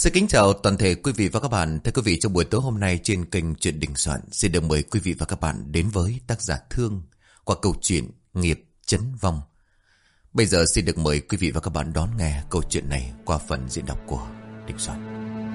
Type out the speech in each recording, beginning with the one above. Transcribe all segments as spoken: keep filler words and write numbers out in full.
Xin kính chào toàn thể quý vị và các bạn. Thưa quý vị, trong buổi tối hôm nay trên kênh Chuyện Đình Soạn xin được mời quý vị và các bạn đến với tác giả Thương qua câu chuyện Nghiệp Chấn Vong. Bây giờ xin được mời quý vị và các bạn đón nghe câu chuyện này qua phần diễn đọc của Đình Soạn.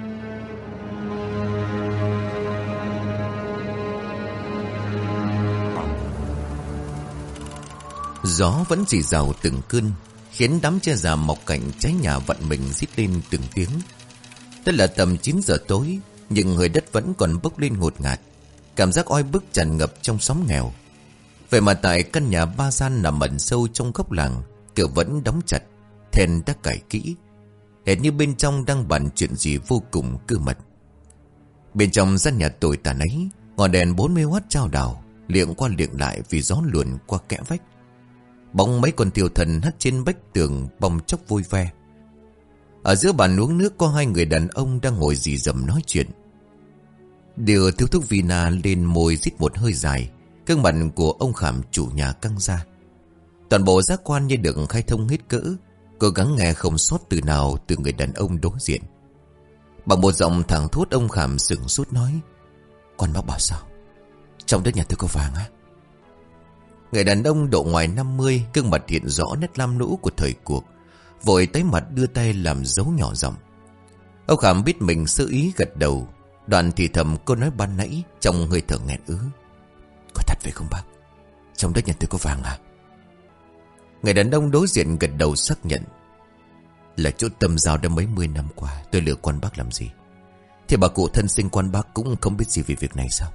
Gió vẫn rì rào từng cơn, khiến đám tre già mọc cạnh trái nhà vặn mình rít lên từng tiếng. Tức là tầm chín giờ tối, nhưng hơi đất vẫn còn bốc lên ngột ngạt. Cảm giác oi bức tràn ngập trong xóm nghèo. Vậy mà tại căn nhà ba gian nằm ẩn sâu trong góc làng, cửa vẫn đóng chặt, then đã cài kỹ, hệt như bên trong đang bàn chuyện gì vô cùng cơ mật. Bên trong gian nhà tồi tàn ấy, ngọn đèn bốn mươi oát chao đảo liệng qua liệng lại vì gió luồn qua kẽ vách. Bóng mấy con thiêu thần hắt trên vách tường bong chốc vui ve. Ở giữa bàn uống nước có hai người đàn ông đang ngồi rì rầm nói chuyện. Điều thiếu thuốc vina lên môi rít một hơi dài, gương mặt của ông Khảm chủ nhà căng ra. Toàn bộ giác quan như được khai thông hết cỡ, cố gắng nghe không sót từ nào từ người đàn ông đối diện. Bằng một giọng thẳng thốt, ông Khảm sửng sốt nói: "Con bác bảo sao? Trong đất nhà tôi có vàng á?" Người đàn ông độ ngoài năm mươi, gương mặt hiện rõ nét lam lũ của thời cuộc, vội tái mặt đưa tay làm dấu nhỏ giọng. Ông Khảm biết mình sơ ý gật đầu, đoạn thì thầm câu nói ban nãy trong hơi thở nghẹn ứ: "Có thật vậy không bác? Trong đất nhà tôi có vàng à?" Người đàn ông đối diện gật đầu xác nhận: "Là chỗ Tâm Giao đã mấy mươi năm qua tôi lừa con bác làm gì? Thì bà cụ thân sinh con bác cũng không biết gì về việc này sao?"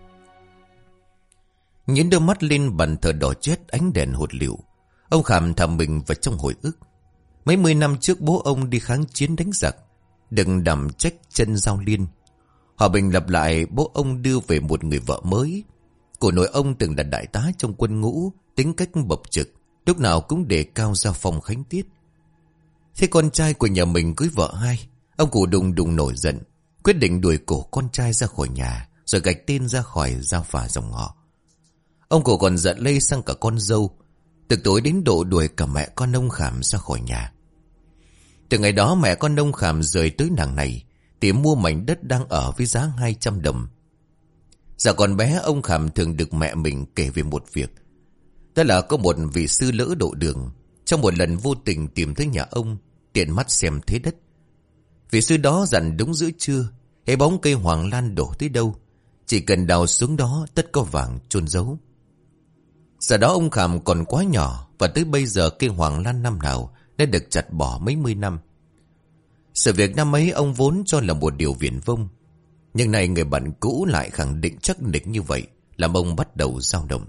Những đôi mắt lên bàn thờ đỏ chét ánh đèn hột lựu, ông Khảm thầm mình vào trong hồi ức. Mấy mươi năm trước bố ông đi kháng chiến đánh giặc, đừng đảm trách chân Giao Liên. Hòa bình lặp lại, bố ông đưa về một người vợ mới. Của nội ông từng là đại tá trong quân ngũ, tính cách bộc trực, lúc nào cũng đề cao gia phong khánh tiết. Thế con trai của nhà mình cưới vợ hai, ông cụ đùng đùng nổi giận, quyết định đuổi cổ con trai ra khỏi nhà, rồi gạch tên ra khỏi gia phả dòng họ. Ông cụ còn giận lây sang cả con dâu, từ tối đến độ đuổi cả mẹ con ông Khảm ra khỏi nhà. Từ ngày đó mẹ con ông Khảm rời tới nàng này, tìm mua mảnh đất đang ở với giá hai trăm đồng. Dạ còn bé, ông Khảm thường được mẹ mình kể về một việc. Đó là có một vị sư lỡ độ đường, trong một lần vô tình tìm thấy nhà ông, tiện mắt xem thế đất. Vị sư đó dặn đúng giữa trưa, hễ bóng cây hoàng lan đổ tới đâu, chỉ cần đào xuống đó tất có vàng chôn giấu. Giờ đó ông Khảm còn quá nhỏ, và tới bây giờ cây hoàng lan năm nào đã được chặt bỏ mấy mươi năm. Sự việc năm ấy ông vốn cho là một điều viển vông, nhưng nay người bạn cũ lại khẳng định chắc nịch như vậy, làm ông bắt đầu dao động.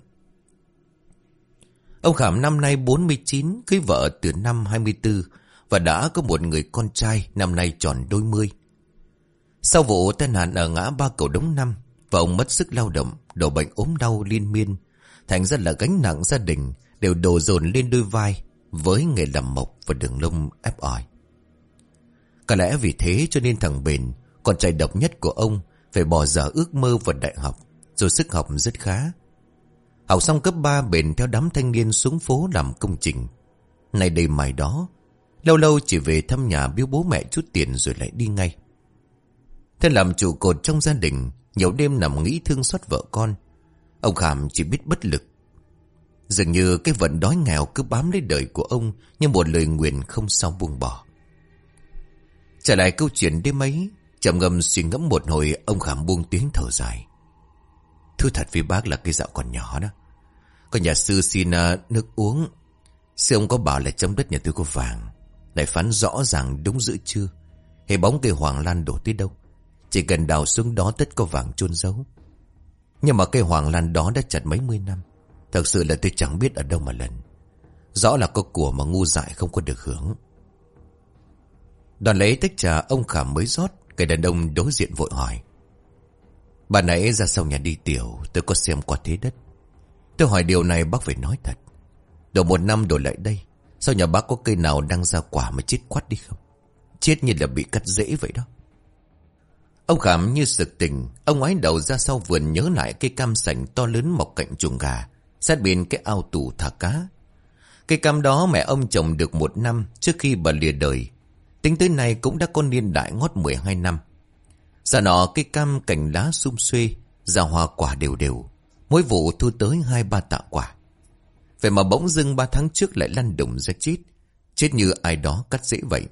Ông Khảm năm nay bốn mươi chín, cưới vợ từ năm hai mươi tư và đã có một người con trai năm nay tròn đôi mươi. Sau vụ tai nạn ở ngã ba Cầu Đống năm, và ông mất sức lao động, đổ bệnh ốm đau liên miên, thành ra là gánh nặng gia đình đều đổ dồn lên đôi vai với nghề làm mộc và đường lông ép ỏi. Có lẽ vì thế cho nên thằng Bền, con trai độc nhất của ông, phải bỏ dở ước mơ vào đại học, dù sức học rất khá. Học xong cấp ba, Bền theo đám thanh niên xuống phố làm công trình, này đây mai đó, lâu lâu chỉ về thăm nhà biếu bố mẹ chút tiền rồi lại đi ngay. Thế làm trụ cột trong gia đình, nhiều đêm nằm nghĩ thương xót vợ con, ông Khảm chỉ biết bất lực. Dường như cái vận đói nghèo cứ bám lấy đời của ông như một lời nguyền không sao buông bỏ. Trở lại câu chuyện đêm ấy, trầm ngâm suy ngẫm một hồi, ông Khảm buông tiếng thở dài: "Thưa thật với bác là cái dạo còn nhỏ đó, có nhà sư xin uh, nước uống. Sư ông có bảo là trong đất nhà tôi có vàng, lại phán rõ ràng đúng giữa trưa, hay bóng cây hoàng lan đổ tới đâu, chỉ cần đào xuống đó tất có vàng chôn giấu. Nhưng mà cây hoàng lan đó đã chặt mấy mươi năm, thật sự là tôi chẳng biết ở đâu mà lần. Rõ là có của mà ngu dại không có được hưởng." Đoàn lấy tách trà ông Khảm mới rót, cái đàn ông đối diện vội hỏi: "Bà nãy ra sau nhà đi tiểu, tôi có xem qua thế đất. Tôi hỏi điều này bác phải nói thật. Độ một năm đổ lại đây, sao nhà bác có cây nào đang ra quả mà chết quắt đi không? Chết như là bị cắt rễ vậy đó." Ông Khảm như sực tỉnh, ông ngoái đầu ra sau vườn nhớ lại cây cam sành to lớn mọc cạnh chuồng gà, sát bên cái ao tù thả cá. Cây cam đó mẹ ông trồng được một năm trước khi bà lìa đời. Tính tới nay cũng đã có niên đại ngót mười hai năm. Giờ nọ cây cam cành lá sum xuê, ra hoa quả đều đều, mỗi vụ thu tới hai ba tạ quả. Vậy mà bỗng dưng ba tháng trước lại lăn đùng ra chết, chết như ai đó cắt rễ vậy.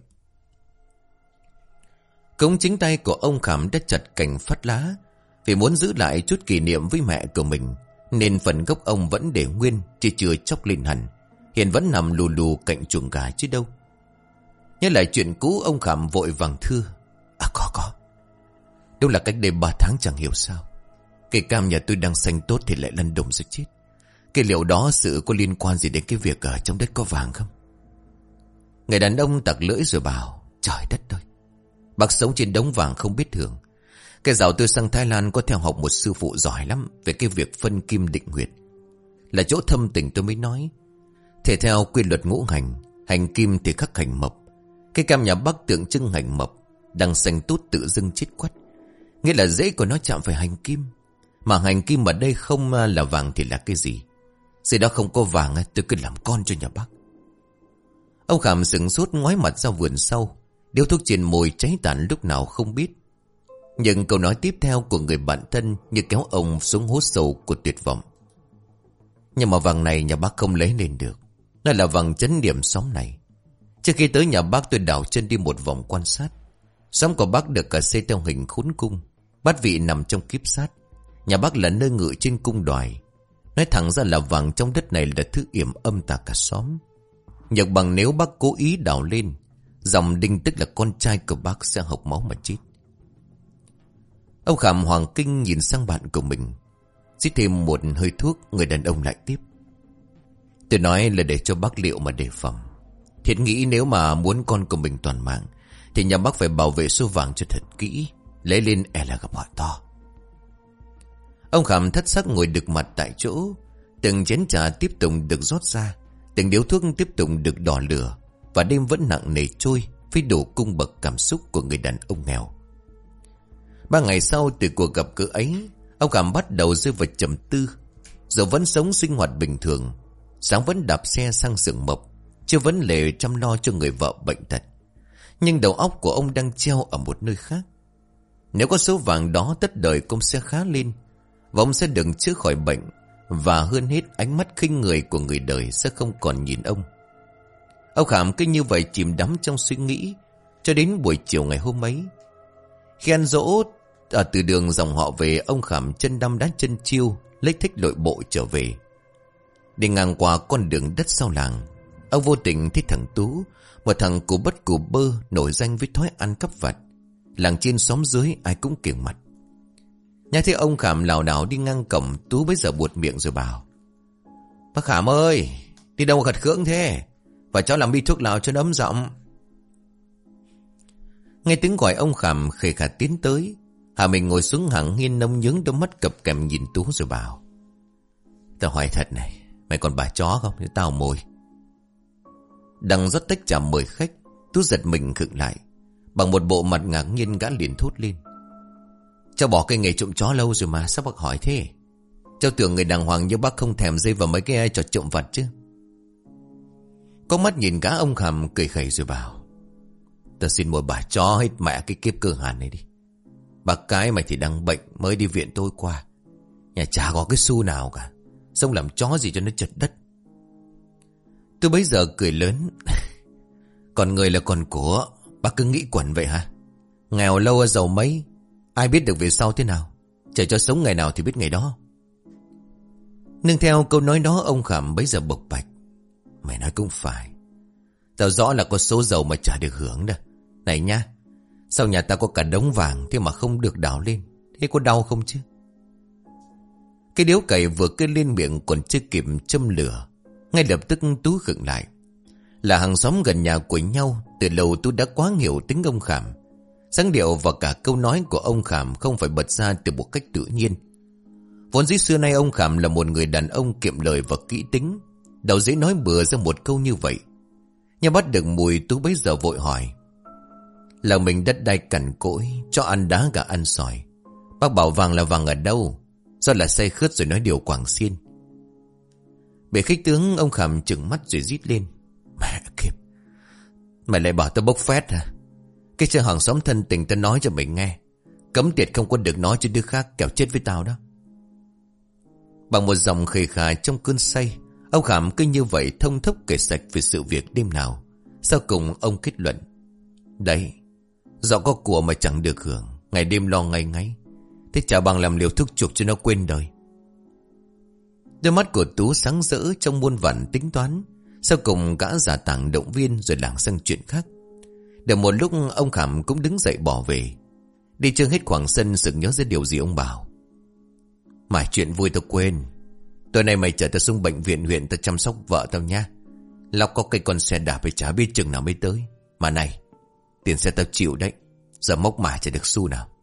Cũng chính tay của ông Khảm đã chặt cành phát lá, vì muốn giữ lại chút kỷ niệm với mẹ của mình, nên phần gốc ông vẫn để nguyên, chỉ chưa chóc lên hẳn. Hiện vẫn nằm lù lù cạnh chuồng gà chứ đâu. Nhớ lại chuyện cũ, ông Khảm vội vàng thưa: À có có Đâu là cách đây ba tháng chẳng hiểu sao cây cam nhà tôi đang xanh tốt thì lại lăn đùng ra chết. Cái liệu đó sự có liên quan gì đến cái việc ở trong đất có vàng không? Người đàn ông tặc lưỡi rồi bảo: Trời đất ơi, bác sống trên đống vàng không biết thường. Cái dạo tôi sang Thái Lan có theo học một sư phụ giỏi lắm về cái việc phân kim định huyệt. Là chỗ thâm tình tôi mới nói. Thể theo quy luật ngũ hành, hành kim thì khắc hành mộc. Cái cam nhà Bắc tượng trưng hành mộc, đang xanh tốt tự dưng chết quắt, nghĩa là rễ của nó chạm phải hành kim. Mà hành kim ở đây không là vàng thì là cái gì? Gì đó không có vàng tôi cứ làm con cho nhà Bắc. Ông Khảm sững sốt ngoái mặt ra vườn sau, điếu thuốc trên môi cháy tàn lúc nào không biết. Nhưng câu nói tiếp theo của người bạn thân như kéo ông xuống hố sâu của tuyệt vọng. Nhưng mà vàng này nhà bác không lấy lên được. Nó là vàng chấn điểm xóm này. Trước khi tới nhà bác tôi đảo chân đi một vòng quan sát. Xóm của bác được cả xây theo hình khốn cung. Bát vị nằm trong kiếp sát. Nhà bác là nơi ngự trên cung đoài. Nói thẳng ra là vàng trong đất này là thứ yểm âm tà cả xóm. Nhược bằng nếu bác cố ý đào lên, dòng Đinh tức là con trai của bác sẽ hộc máu mà chết. Ông Khảm hoàng kinh nhìn sang bạn của mình. Xít thêm một hơi thuốc, người đàn ông lại tiếp: Tôi nói là để cho bác liệu mà đề phòng. Thiệt nghĩ nếu mà muốn con của mình toàn mạng thì nhà bác phải bảo vệ số vàng cho thật kỹ. Lấy lên e là gặp họa to. Ông Khảm thất sắc ngồi đực mặt tại chỗ. Từng chén trà tiếp tục được rót ra, từng điếu thuốc tiếp tục được đỏ lửa. Và đêm vẫn nặng nề trôi với đủ cung bậc cảm xúc của người đàn ông nghèo. Ba ngày sau từ cuộc gặp gỡ ấy, ông Khảm bắt đầu rơi vào trầm tư. Giờ vẫn sống sinh hoạt bình thường, sáng vẫn đạp xe sang xưởng mộc, chưa vấn lệ chăm lo cho người vợ bệnh tật. Nhưng đầu óc của ông đang treo ở một nơi khác. Nếu có số vàng đó, tất đời ông sẽ khá lên, và ông sẽ được chữa khỏi bệnh. Và hơn hết, ánh mắt khinh người của người đời sẽ không còn nhìn ông. Ông Khảm cứ như vậy chìm đắm trong suy nghĩ cho đến buổi chiều ngày hôm ấy. Khi ăn dỗ ở từ đường dòng họ về, ông Khảm chân đăm đá chân chiêu lấy thích lội bộ trở về. Đi ngang qua con đường đất sau làng, ông vô tình thấy thằng Tú, một thằng cù bất cù bơ nổi danh với thói ăn cắp vặt. Làng trên xóm dưới ai cũng kiêng mặt. Nghe thấy ông Khảm lảo đảo đi ngang cổng, Tú bấy giờ buột miệng rồi bảo: Bác Khảm ơi, đi đâu gật gưỡng thế? Và cháu làm bi thuốc lào cho nó ấm giọng. Nghe tiếng gọi, ông Khảm khề khà tiến tới. Hà mình ngồi xuống hẳn nghiêng nông nhướng, đôi mắt cập kèm nhìn Tú rồi bảo: Tao hỏi thật này, mày còn bà chó không? Để tao mồi. Đang rót tách trà mời khách, Tú giật mình khựng lại. Bằng một bộ mặt ngạc nhiên, gã liền thốt lên: Cháu bỏ cái nghề trộm chó lâu rồi mà, sao bác hỏi thế? Cháu tưởng người đàng hoàng như bác không thèm dây vào mấy cái trò trộm vặt chứ. Có mắt nhìn gã, ông Khảm cười khẩy rồi bảo: Tao xin một bà chó hết mẹ cái kiếp cơ hàn này đi. Bác cái mày thì đang bệnh, mới đi viện tôi qua. Nhà chả có cái xu nào cả, xong làm chó gì cho nó chật đất. Tôi bấy giờ cười lớn: Còn người là còn của, bác cứ nghĩ quẩn vậy hả? Nghèo lâu giàu mấy, ai biết được về sau thế nào? Chờ cho sống ngày nào thì biết ngày đó. Nương theo câu nói đó, ông Khảm bấy giờ bộc bạch: Mày nói cũng phải, tao rõ là có số giàu mà chả được hưởng đâu. Này nha, sao nhà ta có cả đống vàng thế mà không được đào lên? Thế có đau không chứ? Cái điếu cày vừa cứ lên miệng còn chưa kịp châm lửa, ngay lập tức Tú khựng lại. Là hàng xóm gần nhà của nhau, từ lâu Tú đã quá hiểu tính ông Khảm. Dáng điệu và cả câu nói của ông Khảm không phải bật ra từ một cách tự nhiên. Vốn dĩ xưa nay ông Khảm là một người đàn ông kiệm lời và kỹ tính, đâu dễ nói bừa ra một câu như vậy. Nhưng bắt được mùi, Tú bấy giờ vội hỏi: Là mình đất đai cằn cỗi, cho ăn đá gà ăn sỏi. Bác bảo vàng là vàng ở đâu? Do là say khướt rồi nói điều quảng xiên. Bề khích tướng, ông Khảm trừng mắt rồi rít lên: Mẹ kiếp, mày lại bảo tao bốc phét hả? Cái sự hàng xóm thân tình ta nói cho mình nghe. Cấm tiệt không có được nói cho đứa khác, kẻo chết với tao đó. Bằng một giọng khề khà trong cơn say, ông Khảm cứ như vậy thông thốc kể sạch về sự việc đêm nào. Sau cùng ông kết luận: Đấy, do có của mà chẳng được hưởng, ngày đêm lo ngay ngáy. Thế chả bằng làm liều thuốc chuộc cho nó quên đời. Đôi mắt của Tú sáng rỡ trong muôn vàn tính toán. Sau cùng gã giả tảng động viên rồi lảng sang chuyện khác. Được một lúc ông Khảm cũng đứng dậy bỏ về. Đi chưa hết khoảng sân sực nhớ ra điều gì ông bảo: Mải chuyện vui tao quên. Tối nay mày chở tao xuống bệnh viện huyện, tao chăm sóc vợ tao nha. Lóc có cây con xe đạp phải chả biết chừng nào mới tới. Mà này, tiền xe tao chịu đấy. Giờ mốc mải chả được xu nào.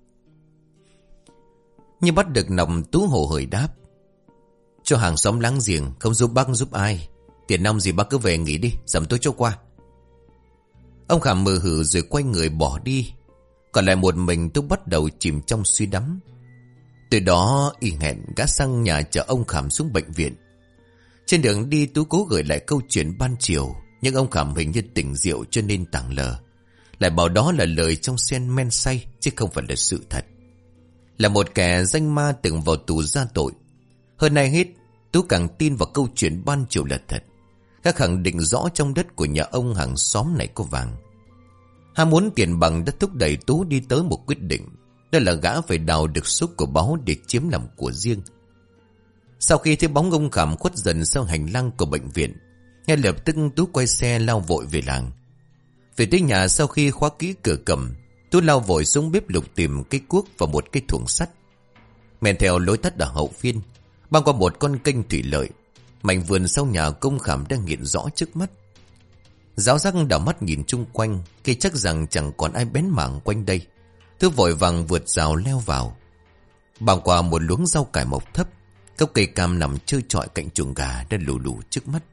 Như bắt được nòng, Tú hổ hởi đáp: Cho hàng xóm láng giềng, không giúp bác giúp ai. Tiền nong gì bác cứ về nghỉ đi, sớm tối cho qua. Ông Khảm mờ hử rồi quay người bỏ đi. Còn lại một mình Tú bắt đầu chìm trong suy đắm. Từ đó y hẹn gã sang nhà chở ông Khảm xuống bệnh viện. Trên đường đi Tú cố gửi lại câu chuyện ban chiều, nhưng ông Khảm hình như tỉnh rượu cho nên tảng lờ. Lại bảo đó là lời trong sen men say, chứ không phải là sự thật. Là một kẻ danh ma từng vào tù ra tội. Hơn ai hết, Tú càng tin vào câu chuyện ban chiều là thật. Gã khẳng định rõ trong đất của nhà ông hàng xóm này có vàng. Ham muốn tiền bằng đã thúc đẩy Tú đi tới một quyết định. Đó là gã phải đào được số của báu để chiếm làm của riêng. Sau khi thấy bóng ông Khảm khuất dần sau hành lang của bệnh viện, ngay lập tức Tú quay xe lao vội về làng. Về tới nhà, sau khi khóa kỹ cửa cầm, Tú lao vội xuống bếp lục tìm cây cuốc và một cái thuồng sắt. Men theo lối tắt ở hậu phiên, băng qua một con kênh thủy lợi, mảnh vườn sau nhà công Khảm đang hiện rõ trước mắt. Giáo giác đảo mắt nhìn chung quanh, khi chắc rằng chẳng còn ai bén mảng quanh đây. Tú vội vàng vượt rào leo vào. Băng qua một luống rau cải mọc thấp, gốc cây cam nằm trơ trọi cạnh chuồng gà đã lù lù trước mắt.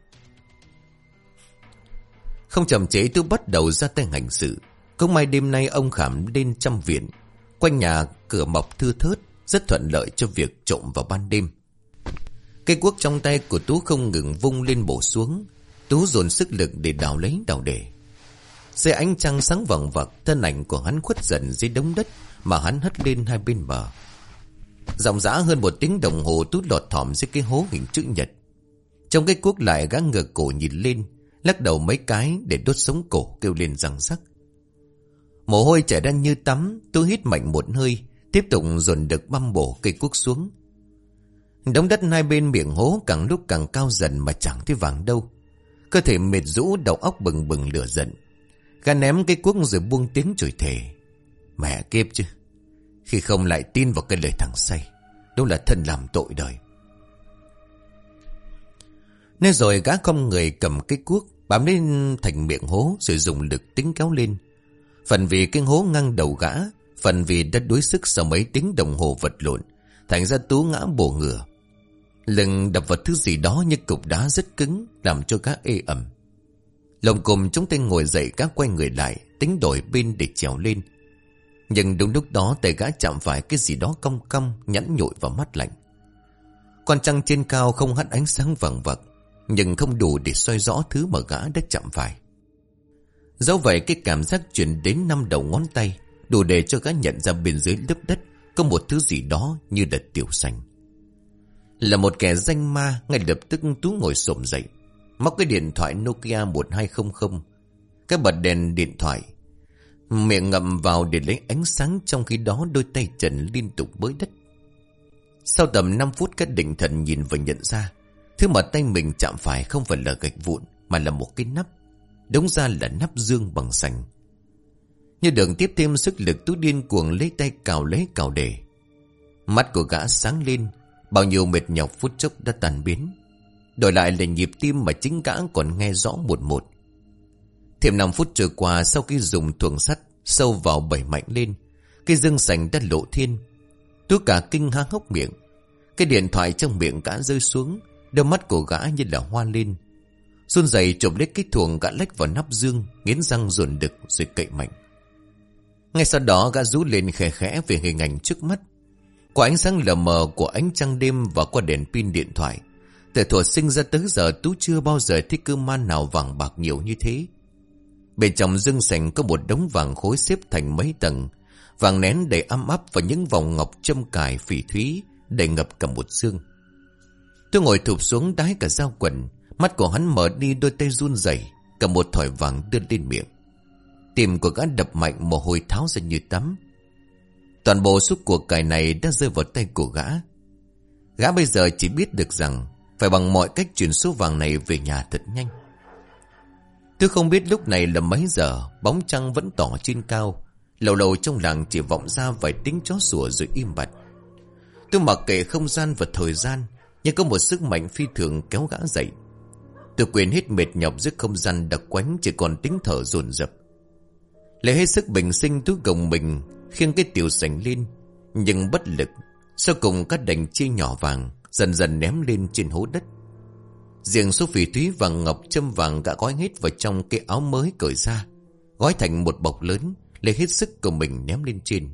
Không chậm trễ, Tú bắt đầu ra tay hành sự. Cũng may đêm nay ông Khảm lên chăm viện. Quanh nhà cửa mọc thưa thớt, rất thuận lợi cho việc trộm vào ban đêm. Cây cuốc trong tay của Tú không ngừng vung lên bổ xuống. Tú dồn sức lực để đào lấy đào để. Dưới ánh trăng sáng vằng vặc, thân ảnh của hắn khuất dần dưới đống đất mà hắn hất lên hai bên bờ. Ròng rã hơn một tiếng đồng hồ, Tú lọt thỏm dưới cái hố hình chữ nhật. Trong cái cuốc lại, gã ngửa cổ nhìn lên, lắc đầu mấy cái để đốt sống cổ, kêu lên răng rắc. Mồ hôi chảy ra như tắm. Tú hít mạnh một hơi, tiếp tục dồn được băm bổ cây cuốc xuống. Đống đất hai bên miệng hố càng lúc càng cao dần mà chẳng thấy vàng đâu. Cơ thể mệt rũ, đầu óc bừng bừng lửa giận. Gã ném cây cuốc rồi buông tiếng chửi thề: Mẹ kiếp chứ, khi không lại tin vào cái lời thằng say, đúng là thân làm tội đời. Nên rồi gã không người cầm cái cuốc bám lên thành miệng hố rồi dùng lực tính kéo lên. Phần vì cái hố ngang đầu gã, phần vì đã đuối sức sau mấy tiếng đồng hồ vật lộn, thành ra Tú ngã bổ ngửa. Lưng đập vào thứ gì đó như cục đá rất cứng, làm cho gã ê ẩm. Lồng cùm chúng tay ngồi dậy, gã quay người lại tính đổi bên để trèo lên. Nhưng đúng lúc đó tay gã chạm phải cái gì đó cong cong, nhẵn nhụi vào mắt lạnh. Con trăng trên cao không hắt ánh sáng vàng vặc, nhưng không đủ để soi rõ thứ mà gã đã chạm phải. Dẫu vậy, cái cảm giác truyền đến năm đầu ngón tay đủ để cho gã nhận ra bên dưới lớp đất có một thứ gì đó như đợt tiểu xanh. Là một kẻ danh ma, ngay lập tức Tú ngồi xổm dậy, móc cái điện thoại Nokia một hai không không, cái bật đèn điện thoại, miệng ngậm vào để lấy ánh sáng, trong khi đó đôi tay trần liên tục bới đất. Sau tầm năm phút, các định thần nhìn và nhận ra thứ mà tay mình chạm phải không phải là gạch vụn, mà là một cái nắp. Đúng ra là nắp dương bằng sành. Như đường tiếp thêm sức lực, Tú điên cuồng lấy tay cào lấy cào để. Mắt của gã sáng lên, bao nhiêu mệt nhọc phút chốc đã tan biến. Đổi lại là nhịp tim mà chính gã còn nghe rõ một một. Thêm năm phút trôi qua, sau khi dùng thuồng sắt sâu vào bẩy mạnh lên, cái dương sành đã lộ thiên. Tú cả kinh há hốc miệng. Cái điện thoại trong miệng gã rơi xuống, đôi mắt của gã như là hoa lên. Run rẩy chộp lấy cái thuồng, gã lách vào nắp dương, nghiến răng dồn đực rồi cậy mạnh. Ngay sau đó, gã rú lên khẽ khẽ về hình ảnh trước mắt. Qua ánh sáng lờ mờ của ánh trăng đêm và qua đèn pin điện thoại, từ thuở sinh ra tới giờ Tú chưa bao giờ thấy cơ man nào vàng bạc nhiều như thế. Bên trong dương sành có một đống vàng khối xếp thành mấy tầng. Vàng nén đầy ăm ắp và những vòng ngọc châm cài phỉ thúy đầy ngập cả một dương. Tôi ngồi thụp xuống đái cả dao quần. Mắt của hắn mở đi, đôi tay run rẩy, cầm một thỏi vàng đưa lên miệng. Tim của gã đập mạnh, mồ hôi tháo ra như tắm. Toàn bộ số của cải này đã rơi vào tay của gã. Gã bây giờ chỉ biết được rằng phải bằng mọi cách chuyển số vàng này về nhà thật nhanh. Tôi không biết lúc này là mấy giờ. Bóng trăng vẫn tỏ trên cao. Lầu lầu trong làng chỉ vọng ra vài tiếng chó sủa rồi im bặt. Tôi mặc kệ không gian và thời gian, nhưng có một sức mạnh phi thường kéo gã dậy. Tôi quên hết mệt nhọc dưới không gian đặc quánh, chỉ còn tiếng thở dồn dập. Lấy hết sức bình sinh, tôi gồng mình khiêng cái tiểu sành lên, nhưng bất lực. Sau cùng các đành chia nhỏ vàng dần dần ném lên trên hố đất. Riêng số phỉ thúy vàng ngọc châm vàng gã gói hết vào trong cái áo mới cởi ra, gói thành một bọc lớn, lấy hết sức của mình ném lên trên.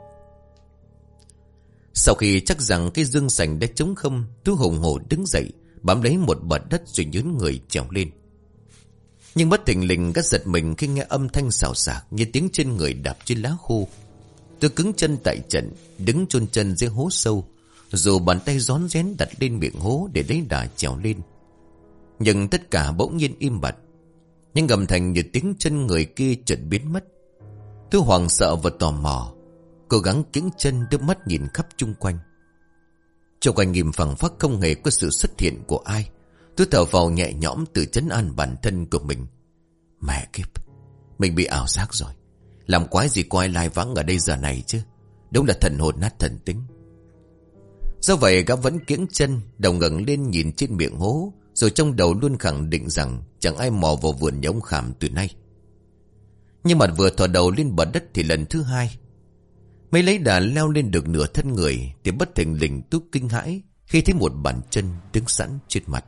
Sau khi chắc rằng cái dương sành đã trống không, tôi hùng hổ đứng dậy, bám lấy một bờ đất rồi nhún người trèo lên. Nhưng bất thình lình gã giật mình khi nghe âm thanh xào xạc như tiếng chân người đạp trên lá khô. Tôi cứng chân tại trận, đứng chôn chân dưới hố sâu, dù bàn tay rón rén đặt lên miệng hố để lấy đà trèo lên. Nhưng tất cả bỗng nhiên im bặt, nhưng ngầm thành như tiếng chân người kia chợt biến mất. Tôi hoảng sợ và tò mò, cố gắng kiễng chân đưa mắt nhìn khắp chung quanh. Trong quanh nghiêm phẳng phắc không hề có sự xuất hiện của ai. Tôi thở vào nhẹ nhõm tự trấn an bản thân của mình. Mẹ kiếp, mình bị ảo giác rồi. Làm quái gì có ai lai vắng ở đây giờ này chứ. Đúng là thần hồn nát thần tính. Do vậy gã vẫn kiễng chân, đầu ngẩng lên nhìn trên miệng hố, rồi trong đầu luôn khẳng định rằng chẳng ai mò vào vườn nhà ông Khảm từ nay. Nhưng mà vừa thò đầu lên bờ đất thì lần thứ hai, mới lấy đà leo lên được nửa thân người, thì bất thình lình tôi kinh hãi khi thấy một bàn chân đứng sẵn trên mặt.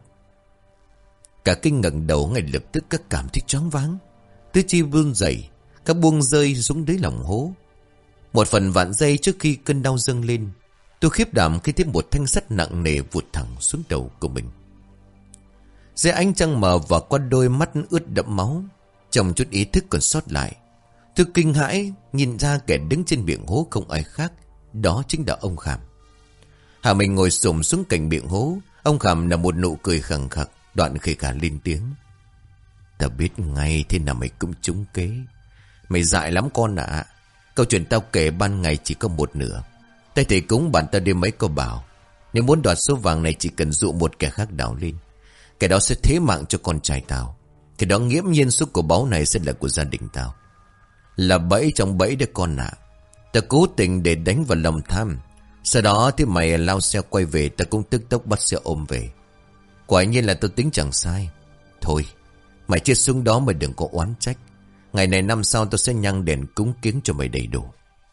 Cả kinh ngẩng đầu, ngay lập tức các cảm thấy choáng váng, tứ chi run rẩy, các buông rơi xuống đáy lòng hố. Một phần vạn giây trước khi cơn đau dâng lên, tôi khiếp đảm khi thấy một thanh sắt nặng nề vụt thẳng xuống đầu của mình. Dưới ánh trăng mờ và qua đôi mắt ướt đẫm máu, trong chút ý thức còn sót lại, tôi kinh hãi nhìn ra kẻ đứng trên miệng hố không ai khác, đó chính là ông Khảm. Hà mình ngồi xổm xuống cạnh miệng hố, ông Khảm là một nụ cười khẳng khặc, đoạn khề khà lên tiếng. Ta biết ngay thế nào mày cũng trúng kế. Mày dại lắm con ạ. À. Câu chuyện tao kể ban ngày chỉ có một nửa. Tay thầy cúng bạn ta đêm mấy câu bảo, nếu muốn đoạt số vàng này chỉ cần dụ một kẻ khác đào lên. Kẻ đó sẽ thế mạng cho con trai tao. Kẻ đó nghiễm nhiên số của báu này sẽ là của gia đình tao. Là bẫy trong bẫy đấy con ạ. À. Ta cố tình để đánh vào lòng tham. Sau đó thì mày lao xe quay về, ta cũng tức tốc bắt xe ôm về. Quả nhiên là tôi tính chẳng sai. Thôi, mày chết xuống đó mà đừng có oán trách. Ngày này năm sau tôi sẽ nhang đèn cúng kiến cho mày đầy đủ.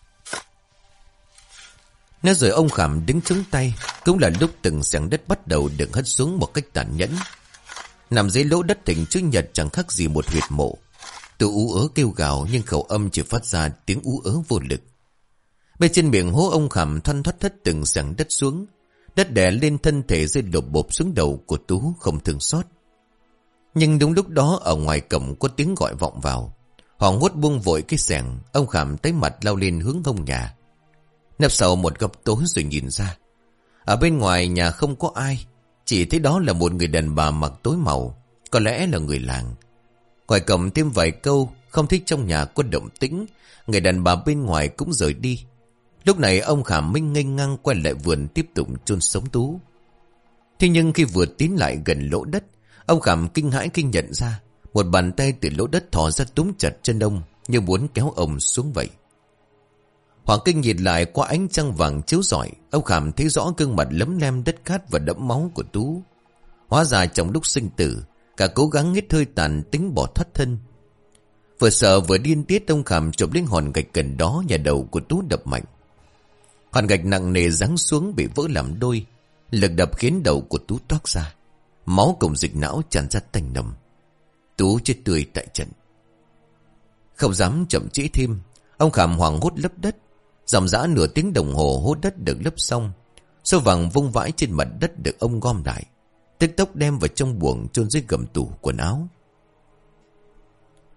Nói rồi ông Khảm đứng chống tay. Cũng là lúc từng xẻng đất bắt đầu được hất xuống một cách tàn nhẫn. Nằm dưới lỗ đất thình chữ nhật chẳng khác gì một huyệt mộ. Tôi ú ớ kêu gào, nhưng khẩu âm chỉ phát ra tiếng ú ớ vô lực. Bên trên miệng hố ông Khảm thoăn thoắt thất từng xẻng đất xuống. Đất đè lên thân thể rơi đột bộp xuống đầu của Tú không thương xót. Nhưng đúng lúc đó ở ngoài cổng có tiếng gọi vọng vào. Hoàng hốt buông vội cái xẻng, ông Khảm tái mặt lao lên hướng hông nhà. Nấp sau một góc tối rồi nhìn ra. Ở bên ngoài nhà không có ai, chỉ thấy đó là một người đàn bà mặc tối màu, có lẽ là người làng. Ngoài cổng thêm vài câu, không thích trong nhà có động tĩnh, người đàn bà bên ngoài cũng rời đi. Lúc này ông Khảm minh nghênh ngang quay lại vườn tiếp tục chôn sống Tú. Thế nhưng khi vừa tiến lại gần lỗ đất, ông Khảm kinh hãi khi nhận ra một bàn tay từ lỗ đất thò ra túm chặt chân ông, như muốn kéo ông xuống vậy. Hoàng kinh nhìn lại qua ánh trăng vàng chiếu rọi, ông Khảm thấy rõ gương mặt lấm lem đất cát và đẫm máu của Tú. Hóa ra trong lúc sinh tử, cả cố gắng hết hơi tàn tính bỏ thoát thân. Vừa sợ vừa điên tiết, ông Khảm chụp lên hòn gạch gần đó, nhà đầu của Tú đập mạnh. Hòn gạch nặng nề giáng xuống bị vỡ làm đôi, lực đập khiến đầu của Tú toát ra, máu cùng dịch não tràn ra tanh nồng. Tú chết tươi tại trận. Không dám chậm trễ thêm, ông Khảm hoảng hốt lấp đất. Dòng dã nửa tiếng đồng hồ hốt đất được lấp xong, số vàng vung vãi trên mặt đất được ông gom lại, tức tốc đem vào trong buồng chôn dưới gầm tủ quần áo.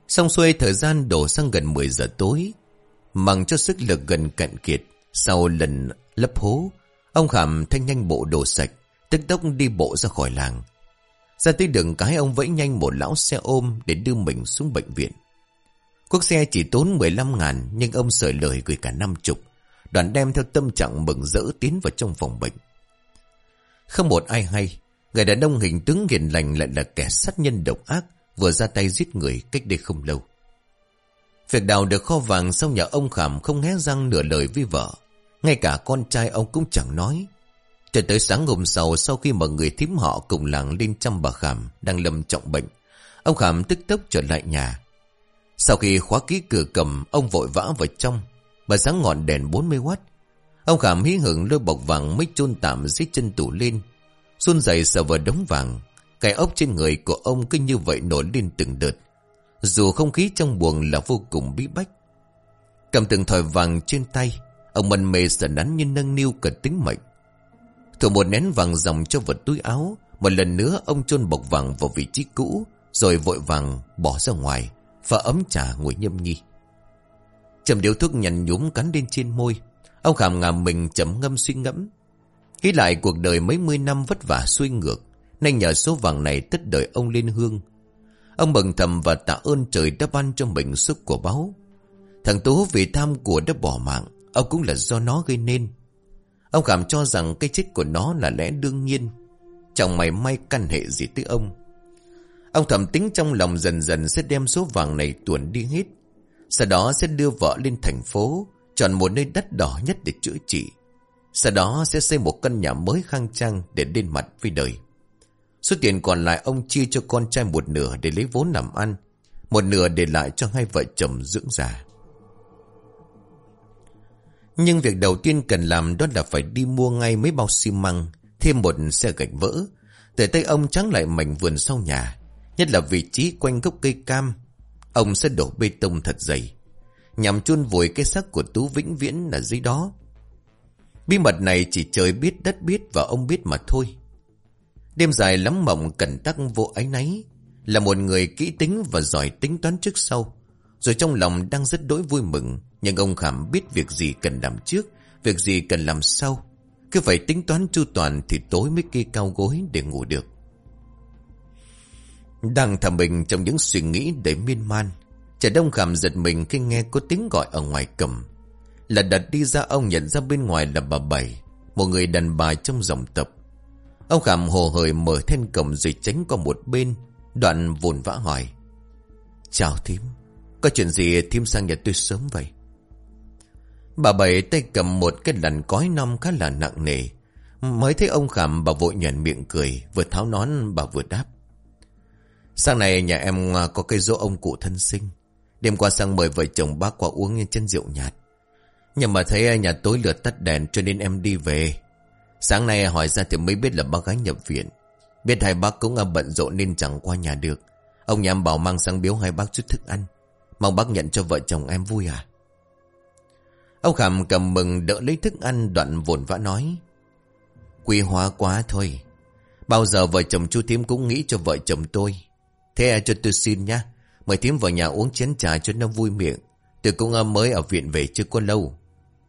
Xong xuôi thời gian đổ sang gần mười giờ tối. Mằng cho sức lực gần cạn kiệt. Sau lần lấp hố, ông Khảm thanh nhanh bộ đồ sạch, tức tốc đi bộ ra khỏi làng. Ra tới đường cái, ông vẫy nhanh một lão xe ôm để đưa mình xuống bệnh viện. Cuốc xe chỉ tốn mười lăm ngàn, nhưng ông sởi lời gửi cả năm chục. Đoàn đem theo tâm trạng mừng rỡ tiến vào trong phòng bệnh. Không một ai hay, người đàn ông hình tướng hiền lành lại là kẻ sát nhân độc ác, vừa ra tay giết người cách đây không lâu. Việc đào được kho vàng sau nhà ông Khảm không hé răng nửa lời với vợ. Ngay cả con trai ông cũng chẳng nói. Cho tới sáng hôm sau, sau khi mà người thím họ cùng làng lên chăm bà Khảm đang lâm trọng bệnh, ông Khảm tức tốc trở lại nhà. Sau khi khóa kỹ cửa cầm, ông vội vã vào trong, bà sáng ngọn đèn bốn mươi oát. Ông Khảm hí hửng lôi bọc vàng mới chôn tạm dưới chân tủ lên, run rẩy sờ vào đống vàng. Cái ốc trên người của ông cứ như vậy nổi lên từng đợt, dù không khí trong buồng là vô cùng bí bách. Cầm từng thỏi vàng trên tay, ông mân mê sờ nắn như nâng niu cả tính mệnh. Thổi một nén vàng dòng cho vật túi áo. Một lần nữa ông chôn bọc vàng vào vị trí cũ, rồi vội vàng bỏ ra ngoài, pha ấm trà ngồi nhâm nhi. Chầm điếu thuốc nhằn nhúm cắn lên trên môi. Ông Khảm ngả mình chấm ngâm suy ngẫm. Nghĩ lại cuộc đời mấy mươi năm vất vả xuôi ngược, nay nhờ số vàng này tất đời ông lên hương. Ông mừng thầm và tạ ơn trời đã ban cho mình sức của báu. Thằng Tú vì tham của đã bỏ mạng, ông cũng là do nó gây nên. Ông Khảm cho rằng cái chết của nó là lẽ đương nhiên, chẳng mảy may căn hệ gì tới ông. Ông thầm tính trong lòng dần dần sẽ đem số vàng này tuồn đi hết. Sau đó sẽ đưa vợ lên thành phố, chọn một nơi đắt đỏ nhất để chữa trị. Sau đó sẽ xây một căn nhà mới khang trang để lên mặt với đời. Số tiền còn lại ông chia cho con trai một nửa để lấy vốn làm ăn, một nửa để lại cho hai vợ chồng dưỡng già. Nhưng việc đầu tiên cần làm đó là phải đi mua ngay mấy bao xi măng, thêm một xe gạch vỡ. Từ tay ông trắng lại mảnh vườn sau nhà, nhất là vị trí quanh gốc cây cam. Ông sẽ đổ bê tông thật dày, nhằm chôn vùi cái xác của Tú vĩnh viễn ở dưới đó. Bí mật này chỉ trời biết đất biết và ông biết mà thôi. Đêm dài lắm mộng cẩn tắc vô áy náy, là một người kỹ tính và giỏi tính toán trước sau. Rồi trong lòng đang rất đỗi vui mừng, nhưng ông Khảm biết việc gì cần làm trước, việc gì cần làm sau. Cứ phải tính toán chu toàn thì tối mới kê cao gối để ngủ được. Đang thầm mình trong những suy nghĩ đầy miên man, chợt ông Khảm giật mình khi nghe có tiếng gọi ở ngoài cầm. Là đặt đi ra, ông nhận ra bên ngoài là bà Bảy, một người đàn bà trong dòng tộc. Ông Khảm hồ hởi mở then cổng rồi tránh qua một bên, đoạn vồn vã hỏi: "Chào thím, có chuyện gì thím sang nhà tôi sớm vậy?" Bà Bảy tay cầm một cái lằn cói non khá là nặng nề. Mới thấy ông Khảm, bà vội nhoẻn miệng cười, vừa tháo nón bà vừa đáp: "Sáng nay nhà em có cây giỗ ông cụ thân sinh. Đêm qua sang mời vợ chồng bác qua uống chân rượu nhạt. Nhưng mà thấy nhà tối lửa tắt đèn cho nên em đi về. Sáng nay hỏi ra thì mới biết là bác gái nhập viện. Biết hai bác cũng bận rộn nên chẳng qua nhà được. Ông nhà em bảo mang sang biếu hai bác chút thức ăn. Mong bác nhận cho vợ chồng em vui à?" Ông Khảm cầm mừng đỡ lấy thức ăn, đoạn vồn vã nói: "Quý hóa quá thôi. Bao giờ vợ chồng chú thím cũng nghĩ cho vợ chồng tôi. Thế cho tôi xin nhá, mời thím vào nhà uống chén trà cho nó vui miệng. Tôi cũng mới ở viện về chưa có lâu."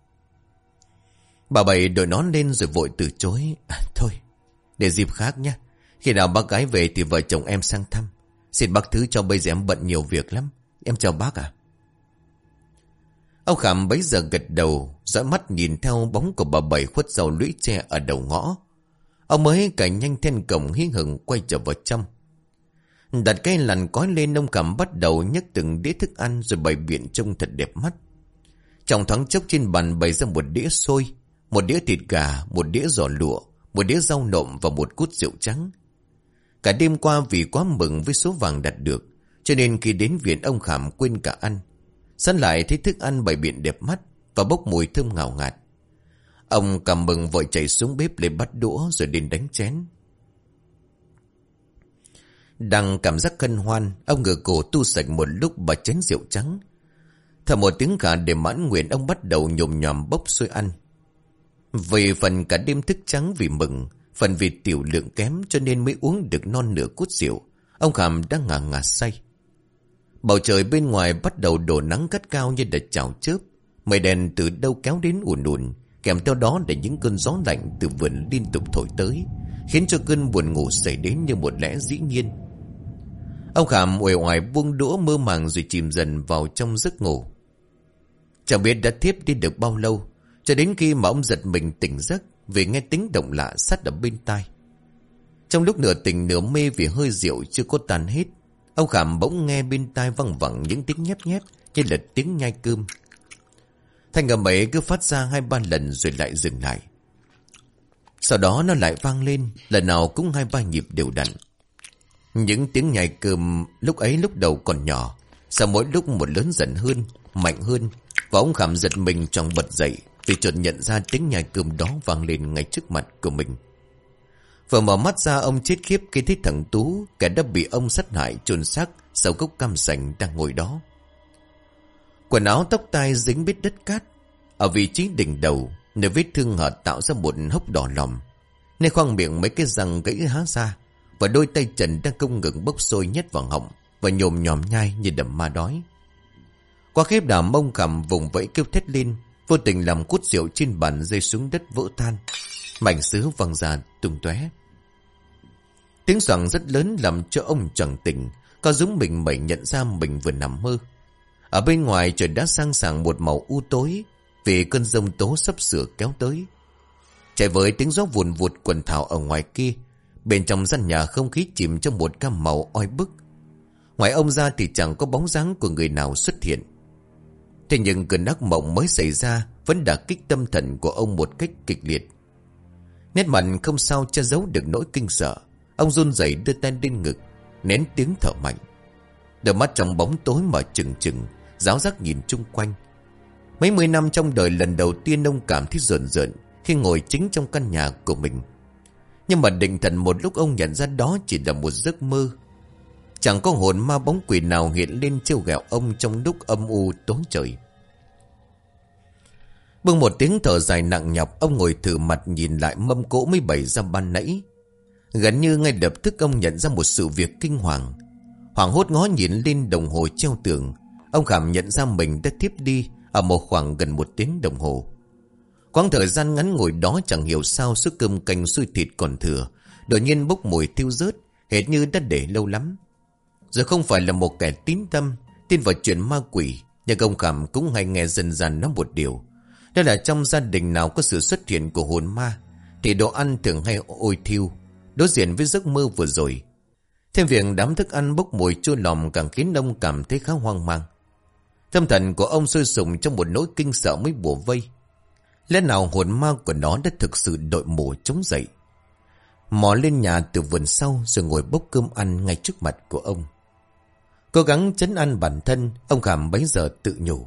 Bà Bảy đội nón lên rồi vội từ chối: à, "Thôi, để dịp khác nhé. Khi nào bác gái về thì vợ chồng em sang thăm. Xin bác thứ cho bây giờ em bận nhiều việc lắm. Em chào bác ạ." Ông Khảm bấy giờ gật đầu, dõi mắt nhìn theo bóng của bà Bảy khuất sau lũy tre ở đầu ngõ. Ông mới cài nhanh then cổng hí hửng quay trở vào trong. Đặt cái lằn cói lên, ông Khảm bắt đầu nhấc từng đĩa thức ăn rồi bày biện trông thật đẹp mắt. Trong thoáng chốc trên bàn bày ra một đĩa xôi, một đĩa thịt gà, một đĩa giò lụa, một đĩa rau nộm và một cút rượu trắng. Cả đêm qua vì quá mừng với số vàng đạt được, cho nên khi đến viện ông Khảm quên cả ăn. Sẵn lại thấy thức ăn bày biện đẹp mắt và bốc mùi thơm ngào ngạt. Ông cầm mừng vội chạy xuống bếp lấy bát đũa rồi đến đánh chén. Đang cảm giác hân hoan, ông ngửa cổ tu sạch một lúc bà chén rượu trắng. Thở một tiếng khả để mãn nguyện, ông bắt đầu nhồm nhòm bốc xôi ăn. Vì phần cả đêm thức trắng vì mừng, phần vì tiểu lượng kém cho nên mới uống được non nửa cút rượu. Ông Khảm đang ngà ngà say. Bầu trời bên ngoài bắt đầu đổ nắng gắt cao như đợt chảo chớp. Mây đen từ đâu kéo đến ùn ùn, kèm theo đó là những cơn gió lạnh từ vườn liên tục thổi tới, khiến cho cơn buồn ngủ xảy đến như một lẽ dĩ nhiên. Ông Khảm uể oải buông đũa mơ màng rồi chìm dần vào trong giấc ngủ. Chẳng biết đã thiếp đi được bao lâu, cho đến khi mà ông giật mình tỉnh giấc vì nghe tiếng động lạ sát ở bên tai. Trong lúc nửa tỉnh nửa mê vì hơi rượu chưa có tan hết, ông Khảm bỗng nghe bên tai văng vẳng những tiếng nhép nhép như là tiếng nhai cơm. Thanh âm ấy cứ phát ra hai ba lần rồi lại dừng lại. Sau đó nó lại vang lên, lần nào cũng hai ba nhịp đều đặn. Những tiếng nhai cơm lúc ấy lúc đầu còn nhỏ, sau mỗi lúc một lớn dần hơn, mạnh hơn, và ông Khảm giật mình choàng bật dậy vì chợt nhận ra tiếng nhai cơm đó vang lên ngay trước mặt của mình. Vừa mở mắt ra, ông chết khiếp khi thấy thằng Tú, kẻ đã bị ông sát hại chôn xác sau gốc cam sành, đang ngồi đó. Quần áo tóc tai dính bết đất cát. Ở vị trí đỉnh đầu, nơi vết thương hở tạo ra một hốc đỏ lòm, nơi khoang miệng mấy cái răng gãy há ra, và đôi tay trần đang không ngừng bốc sôi nhét vào họng và nhồm nhòm nhai như đầm ma đói. Qua khiếp đảm, ông Khảm vùng vẫy kêu thét lên, vô tình làm cút rượu trên bàn rơi xuống đất vỡ tan, mảnh sứ văng ra tung tóe. Tiếng xoảng rất lớn làm cho ông choàng tỉnh, có giống mình mẩy nhận ra mình vừa nằm mơ. Ở bên ngoài trời đã sang sảng một màu u tối vì cơn giông tố sắp sửa kéo tới. Chạy với tiếng gió vùn vụt quần thảo ở ngoài kia, bên trong gian nhà không khí chìm trong một cam màu oi bức. Ngoài ông ra thì chẳng có bóng dáng của người nào xuất hiện. Thế nhưng cơn ác mộng mới xảy ra vẫn đả kích tâm thần của ông một cách kịch liệt. Nét mặt không sao che giấu được nỗi kinh sợ. Ông run rẩy đưa tay lên ngực, nén tiếng thở mạnh. Đôi mắt trong bóng tối mở trừng trừng, ráo rác nhìn chung quanh. Mấy mươi năm trong đời, lần đầu tiên ông cảm thấy rợn rợn khi ngồi chính trong căn nhà của mình. Nhưng mà định thần một lúc, ông nhận ra đó chỉ là một giấc mơ. Chẳng có hồn ma bóng quỷ nào hiện lên trêu ghẹo ông trong lúc âm u tối trời. Bưng một tiếng thở dài nặng nhọc, ông ngồi thử mặt nhìn lại mâm cỗ mới bày ra ban nãy. Gần như ngay lập tức ông nhận ra một sự việc kinh hoàng. Hoảng hốt ngó nhìn lên đồng hồ treo tường, ông Khảm nhận ra mình đã thiếp đi ở một khoảng gần một tiếng đồng hồ. Quãng thời gian ngắn ngồi đó chẳng hiểu sao suốt cơm canh xôi thịt còn thừa đột nhiên bốc mùi thiêu rớt, hệt như đã để lâu lắm. Rồi không phải là một kẻ tín tâm, tin vào chuyện ma quỷ, nhưng ông Khảm cũng hay nghe dần dần nói một điều. Đó là trong gia đình nào có sự xuất hiện của hồn ma thì đồ ăn thường hay ôi thiêu. Đối diện với giấc mơ vừa rồi, thêm việc đám thức ăn bốc mùi chua lòng càng khiến ông cảm thấy khá hoang mang. Tâm thần của ông sôi sùng trong một nỗi kinh sợ mới bủa vây. Lẽ nào hồn ma của nó đã thực sự đội mũ chống dậy, mò lên nhà từ vườn sau rồi ngồi bốc cơm ăn ngay trước mặt của ông. Cố gắng trấn an bản thân, ông Khảm bấy giờ tự nhủ: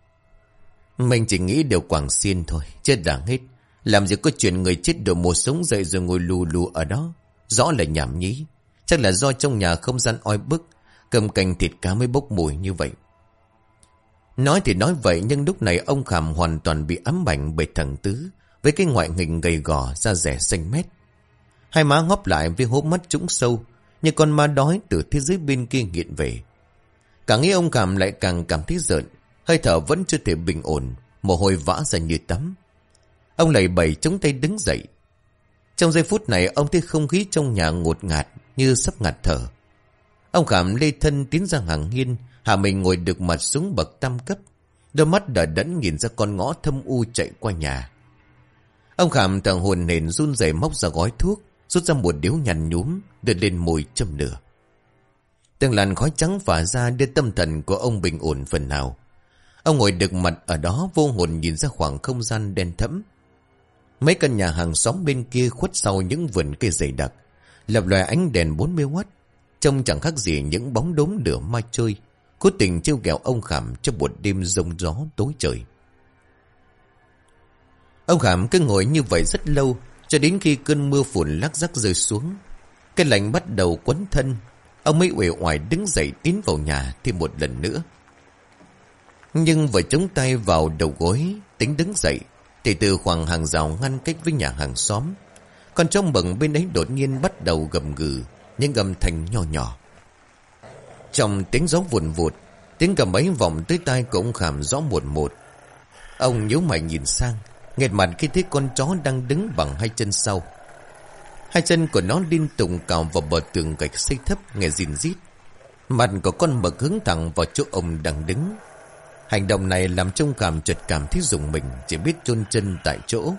mình chỉ nghĩ điều quảng xiên thôi, chết đáng hết. Làm gì có chuyện người chết đổ một sống dậy rồi ngồi lù lù ở đó. Rõ là nhảm nhí. Chắc là do trong nhà không gian oi bức, cơm canh thịt cá mới bốc mùi như vậy. Nói thì nói vậy, nhưng lúc này ông Khảm hoàn toàn bị ám ảnh bởi thằng Tứ, với cái ngoại hình gầy gò, da rẻ xanh mét. Hai má ngóp lại với hốc mắt trũng sâu, như con ma đói từ thế giới bên kia hiện về. Càng nghĩ ông Khảm lại càng cảm thấy rợn, hơi thở vẫn chưa thể bình ổn, mồ hôi vã ra như tắm. Ông lầy bẩy chống tay đứng dậy. Trong giây phút này, ông thấy không khí trong nhà ngột ngạt như sắp ngạt thở. Ông Khảm lê thân tiến ra hàng hiên, hạ mình ngồi được mặt xuống bậc tam cấp, đôi mắt đờ đẫn nhìn ra con ngõ thâm u chạy qua nhà. Ông Khảm thằng hồn hển run rẩy móc ra gói thuốc, rút ra một điếu nhăn nhúm, đưa lên môi châm lửa. Từng làn khói trắng phả ra đưa tâm thần của ông bình ổn phần nào. Ông ngồi được mặt ở đó, vô hồn nhìn ra khoảng không gian đen thẫm. Mấy căn nhà hàng xóm bên kia khuất sau những vườn cây dày đặc, lập lòe ánh đèn bốn mươi oát, trông chẳng khác gì những bóng đốm lửa ma chơi, cố tình trêu ghẹo ông Khảm trong một đêm giông gió tối trời. Ông Khảm cứ ngồi như vậy rất lâu, cho đến khi cơn mưa phùn lác rắc rơi xuống, cái lạnh bắt đầu quấn thân, ông mới uể oải đứng dậy tiến vào nhà thêm một lần nữa. Nhưng vừa chống tay vào đầu gối tính đứng dậy, thì từ khoảng hàng rào ngăn cách với nhà hàng xóm, con trong bậc bên ấy đột nhiên bắt đầu gầm gừ những âm thanh nhỏ nhỏ. Trong tiếng gió vùn vụt, tiếng cầm ấy vọng tới tai của ông Khảm rõ một một. Ông nhíu mày nhìn sang, nghẹt mặt khi thấy con chó đang đứng bằng hai chân sau. Hai chân của nó liên tục cào vào bờ tường gạch xây thấp nghe rìn rít. Mặt của con mực hướng thẳng vào chỗ ông đang đứng. Hành động này làm trông Khảm chợt cảm thấy rùng mình, chỉ biết chôn chân tại chỗ.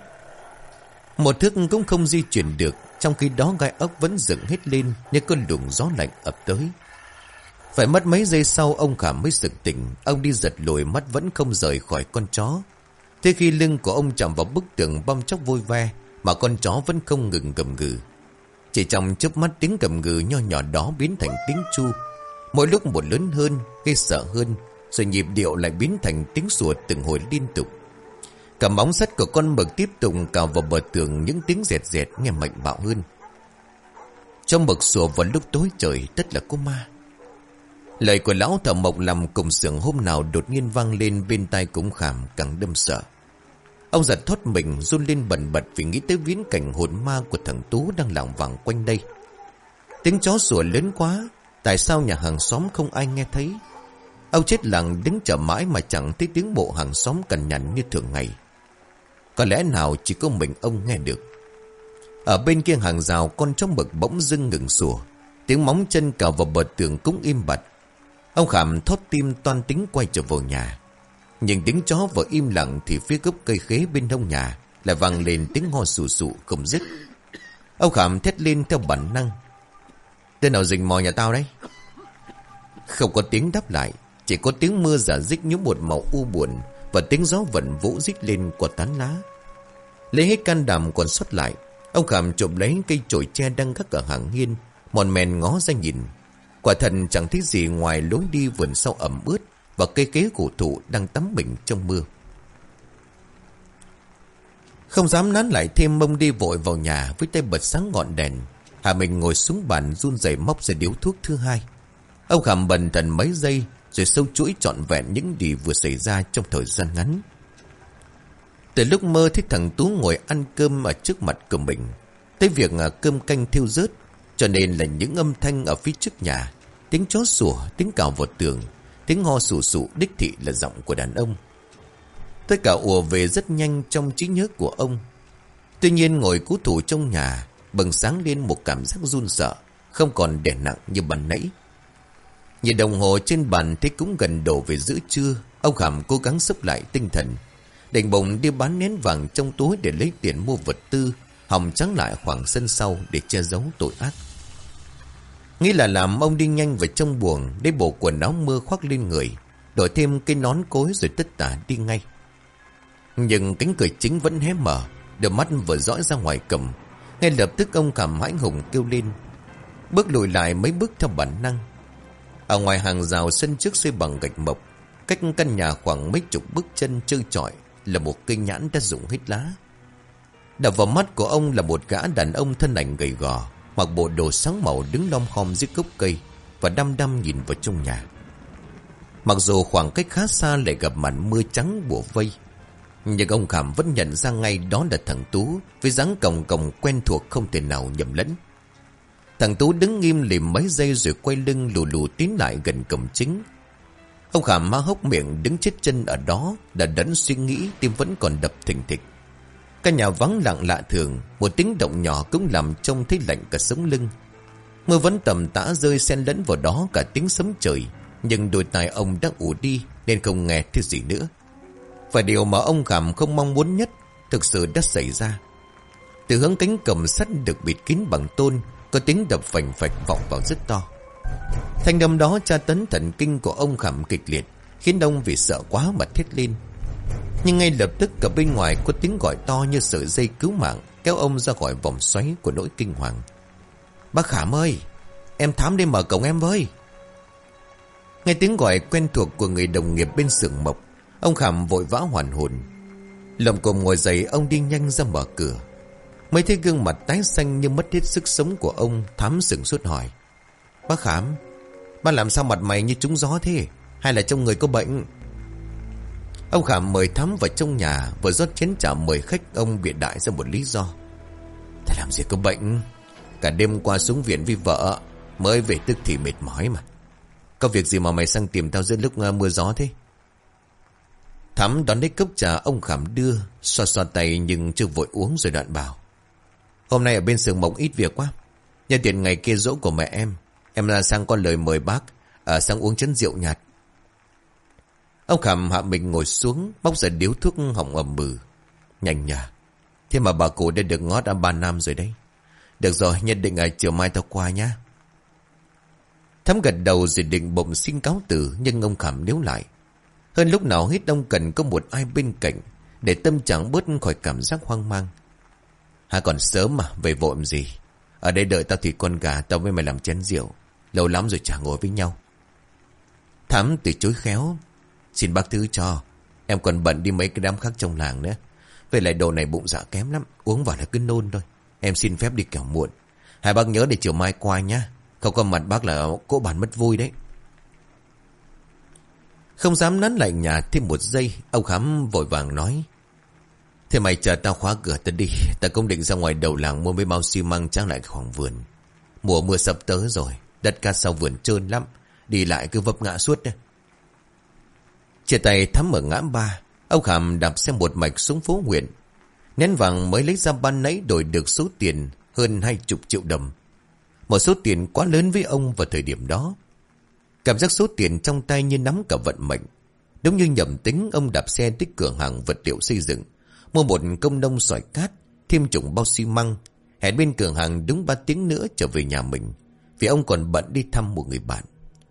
Một thước cũng không di chuyển được, trong khi đó gai ốc vẫn dựng hết lên như cơn luồng gió lạnh ập tới. Phải mất mấy giây sau ông Khảm mới sực tỉnh. Ông đi giật lùi, mắt vẫn không rời khỏi con chó. Thế khi lưng của ông chạm vào bức tường bong chóc vôi ve, mà con chó vẫn không ngừng gầm gừ. Chỉ trong chớp mắt, tiếng gầm gừ nho nhỏ đó biến thành tiếng chu, mỗi lúc một lớn hơn, gây sợ hơn, rồi nhịp điệu lại biến thành tiếng sủa từng hồi liên tục. Cả móng sắt của con mực tiếp tục cào vào bờ tường, những tiếng rẹt rẹt nghe mạnh bạo hơn. Trong mực sủa vào lúc tối trời, tất là có ma. Lời của lão thợ mộc làm cùng xưởng hôm nào đột nhiên vang lên bên tai cũng Khảm càng đâm sợ. Ông giật thót mình, run lên bần bật vì nghĩ tới viễn cảnh hồn ma của thằng Tú đang lảng vảng quanh đây. Tiếng chó sủa lớn quá, tại sao nhà hàng xóm không ai nghe thấy? Ông chết lặng đứng chờ mãi mà chẳng thấy tiếng bộ hàng xóm cằn nhằn như thường ngày. Có lẽ nào chỉ có mình ông nghe được. Ở bên kia hàng rào, con chó mực bỗng dưng ngừng sủa. Tiếng móng chân cào vào bờ tường cũng im bặt. Ông Khảm thót tim toan tính quay trở vào nhà. Nhưng tiếng chó vừa im lặng thì phía gốc cây khế bên hông nhà lại vang lên tiếng ho sù sụ không dứt. Ông Khảm thét lên theo bản năng: "Tên nào rình mò nhà tao đấy?" Không có tiếng đáp lại, chỉ có tiếng mưa rả rích nhúng một màu u buồn và tiếng gió vẩn vỗ rít lên qua tán lá. Lấy hết can đảm còn sót lại, ông Khảm chộp lấy cây chổi tre đang gác ở hàng hiên, mòn mèn ngó ra nhìn. Quả thật chẳng thấy gì ngoài lối đi vườn sau ẩm ướt và cây kế cổ thụ đang tắm mình trong mưa. Không dám nán lại thêm, mông đi vội vào nhà với tay bật sáng ngọn đèn. Hà mình ngồi xuống bàn run rẩy móc ra điếu thuốc thứ hai. Ông Khảm bần thần mấy giây rồi sâu chuỗi trọn vẹn những gì vừa xảy ra trong thời gian ngắn. Từ lúc mơ thấy thằng Tú ngồi ăn cơm ở trước mặt của mình, tới việc cơm canh thiêu rớt, cho nên là những âm thanh ở phía trước nhà, tiếng chó sủa, tiếng cào vào tường, tiếng ho sù sụ đích thị là giọng của đàn ông. Tất cả ùa về rất nhanh trong trí nhớ của ông. Tuy nhiên ngồi cố thủ trong nhà bừng sáng lên một cảm giác run sợ, không còn đè nặng như ban nãy. Nhìn đồng hồ trên bàn thấy cũng gần đổ về giữa trưa. Ông Khảm cố gắng xốc lại tinh thần, định bụng đi bán nén vàng trong túi để lấy tiền mua vật tư, hòng trắng lại khoảng sân sau để che giấu tội ác. Nghĩ là làm, ông đi nhanh vào trong buồng, lấy bộ quần áo mưa khoác lên người, đổi thêm cái nón cối rồi tất tả đi ngay. Nhưng cánh cửa chính vẫn hé mở, đôi mắt vừa dõi ra ngoài cầm. Ngay lập tức ông Khảm hãi hùng kêu lên, bước lùi lại mấy bước theo bản năng. Ở ngoài hàng rào sân trước xây bằng gạch mộc, cách căn nhà khoảng mấy chục bước chân trơ trọi, là một cây nhãn đã rụng hết lá. Đập vào mắt của ông là một gã đàn ông thân ảnh gầy gò, mặc bộ đồ sáng màu, đứng lom khom dưới gốc cây và đăm đăm nhìn vào trong nhà. Mặc dù khoảng cách khá xa lại gặp màn mưa trắng bủa vây, nhưng ông Khảm vẫn nhận ra ngay đó là thằng Tú, với dáng còng còng quen thuộc không thể nào nhầm lẫn. Thằng Tú đứng nghiêm lìm mấy giây rồi quay lưng lù lù tiến lại gần cổng chính. Ông Khảm má hốc miệng đứng chết chân ở đó, đã đẫn suy nghĩ, tim vẫn còn đập thình thịch. Căn nhà vắng lặng lạ thường, một tiếng động nhỏ cũng làm trông thấy lạnh cả sống lưng. Mưa vẫn tầm tã rơi xen lẫn vào đó cả tiếng sấm trời, nhưng đôi tai ông đã ù đi nên không nghe thứ gì nữa. Và điều mà ông Khảm không mong muốn nhất thực sự đã xảy ra. Từ hướng cánh cổng sắt được bịt kín bằng tôn, có tiếng đập phành phạch vọng vào rất to. Thanh âm đó tra tấn thần kinh của ông Khảm kịch liệt, khiến ông vì sợ quá mà thét lên. Nhưng ngay lập tức cả bên ngoài có tiếng gọi to như sợi dây cứu mạng, kéo ông ra khỏi vòng xoáy của nỗi kinh hoàng. Bác Khảm ơi, em Thám đi mở cổng em với. Nghe tiếng gọi quen thuộc của người đồng nghiệp bên xưởng mộc, ông Khảm vội vã hoàn hồn. Lầm cồm ngồi dậy, ông đi nhanh ra mở cửa. Mới thấy gương mặt tái xanh như mất hết sức sống của ông, Thám sửng sốt hỏi: Bác Khảm, bác làm sao mặt mày như trúng gió thế? Hay là trong người có bệnh? Ông Khảm mời Thám vào trong nhà, vừa rót chén trà mời khách, ông bịa đại ra một lý do: "Ta làm gì có bệnh, cả đêm qua xuống viện với vợ, mới về tức thì mệt mỏi mà." Có việc gì mà mày sang tìm tao giữa lúc uh, mưa gió thế? Thắm đón lấy cốc trà ông Khảm đưa, xoa xoa tay nhưng chưa vội uống rồi đoạn bảo. Hôm nay ở bên xưởng mộc ít việc quá. Nhân tiện ngày kia giỗ của mẹ em, em ra sang có lời mời bác à, sang uống chén rượu nhạt. Ông Khảm hạ mình ngồi xuống, bóc ra điếu thuốc họng ầm bừ. Nhanh nhỉ. Thế mà bà cụ đã được ngót đã ba năm rồi đấy. Được rồi, nhất định à, chiều mai tao qua nhá. Thắm gật đầu rồi định bụng xin cáo từ, nhưng ông Khảm níu lại. Hơn lúc nào hết ông cần có một ai bên cạnh, để tâm trạng bớt khỏi cảm giác hoang mang. Hà còn sớm mà, về vội làm gì. Ở đây đợi tao thịt con gà, tao với mày làm chén rượu. Lâu lắm rồi chả ngồi với nhau. Thắm từ chối khéo. Xin bác thứ cho. Em còn bận đi mấy cái đám khác trong làng nữa. Về lại đồ này bụng dạ kém lắm. Uống vào là cứ nôn thôi. Em xin phép đi kẻo muộn. Hai bác nhớ để chiều mai qua nhá. Không có mặt bác là cỗ bàn mất vui đấy. Không dám nán lại nhà thêm một giây, ông Khám vội vàng nói. Thế mày chờ tao khóa cửa tao đi. Tao cũng định ra ngoài đầu làng mua mấy bao xi măng trang lại khoảng vườn. Mùa mưa sắp tới rồi. Đất cát sau vườn trơn lắm. Đi lại cứ vấp ngã suốt đấy. Chia tay Thắm ở ngã ba, ông Khảm đạp xe một mạch xuống phố huyện. Nén vàng mới lấy ra ban nãy đổi được số tiền hơn hai chục triệu đồng. Một số tiền quá lớn với ông vào thời điểm đó. Cảm giác số tiền trong tay như nắm cả vận mệnh. Đúng như nhầm tính, ông đạp xe tới cửa hàng vật liệu xây dựng, mua một công nông sỏi cát, thêm chục bao xi măng, hẹn bên cửa hàng đúng ba tiếng nữa trở về nhà mình, vì ông còn bận đi thăm một người bạn.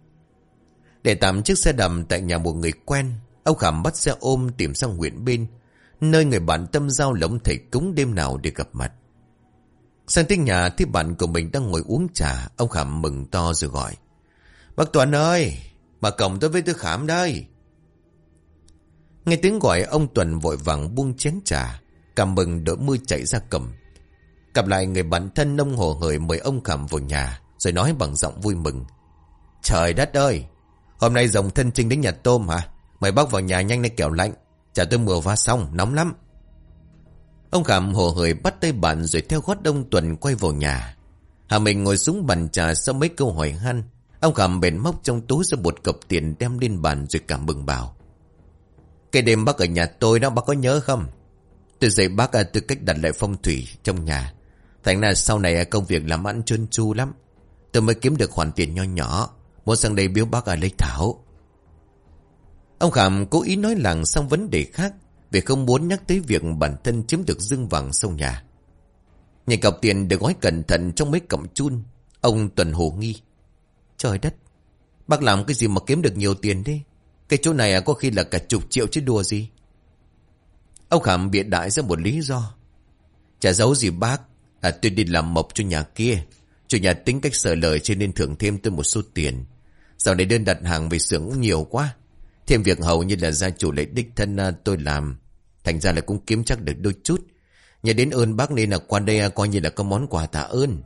Để tạm chiếc xe đầm tại nhà một người quen, ông Khảm bắt xe ôm tìm sang huyện bên, nơi người bạn tâm giao lống thầy cúng đêm nào để gặp mặt. Sang tới nhà thì bạn của mình đang ngồi uống trà, ông Khảm mừng to rồi gọi. Bác Tuấn ơi, bà cổng tôi với tôi Khảm đây. Nghe tiếng gọi, ông Tuấn vội vàng buông chén trà, cảm mừng đỡ mưa chạy ra cầm. Gặp lại người bạn thân, ông hồ hởi mời ông Khảm vào nhà, rồi nói bằng giọng vui mừng. Trời đất ơi, hôm nay dòng thân chinh đến nhặt tôm hả? Mời bác vào nhà nhanh lên kẻo lạnh. Chả tôi mùa va xong, nóng lắm. Ông Khảm hồ hởi bắt tay bạn rồi theo gót ông Tuấn quay vào nhà. Hà mình ngồi xuống bàn trà sau mấy câu hỏi han. Ông Khảm bèn móc trong túi ra một cặp tiền đem lên bàn rồi cảm mừng bảo. Cái đêm bác ở nhà tôi đó, bác có nhớ không? Tôi dạy bác từ cách đặt lại phong thủy trong nhà. Thành ra sau này công việc làm ăn trơn tru lắm. Tôi mới kiếm được khoản tiền nho nhỏ, muốn sang đây biếu bác ở lấy thảo. Ông Khảm cố ý nói làng sang vấn đề khác, vì không muốn nhắc tới việc bản thân chiếm được dương vàng sau nhà. Nhìn cọc tiền được gói cẩn thận trong mấy cọng chun, ông Tuần hồ nghi. Trời đất, bác làm cái gì mà kiếm được nhiều tiền thế? Cái chỗ này có khi là cả chục triệu chứ đùa gì. Ông Khảm bịa đại ra một lý do. Chả giấu gì bác, à, tôi đi làm mộc cho nhà kia. Chủ nhà tính cách sợ lời cho nên thưởng thêm tôi một số tiền. Dạo này đơn đặt hàng về xưởng cũng nhiều quá. Thêm việc hầu như là gia chủ lại đích thân tôi làm. Thành ra là cũng kiếm chắc được đôi chút. Nhờ đến ơn bác nên là qua đây coi như là có món quà tạ ơn.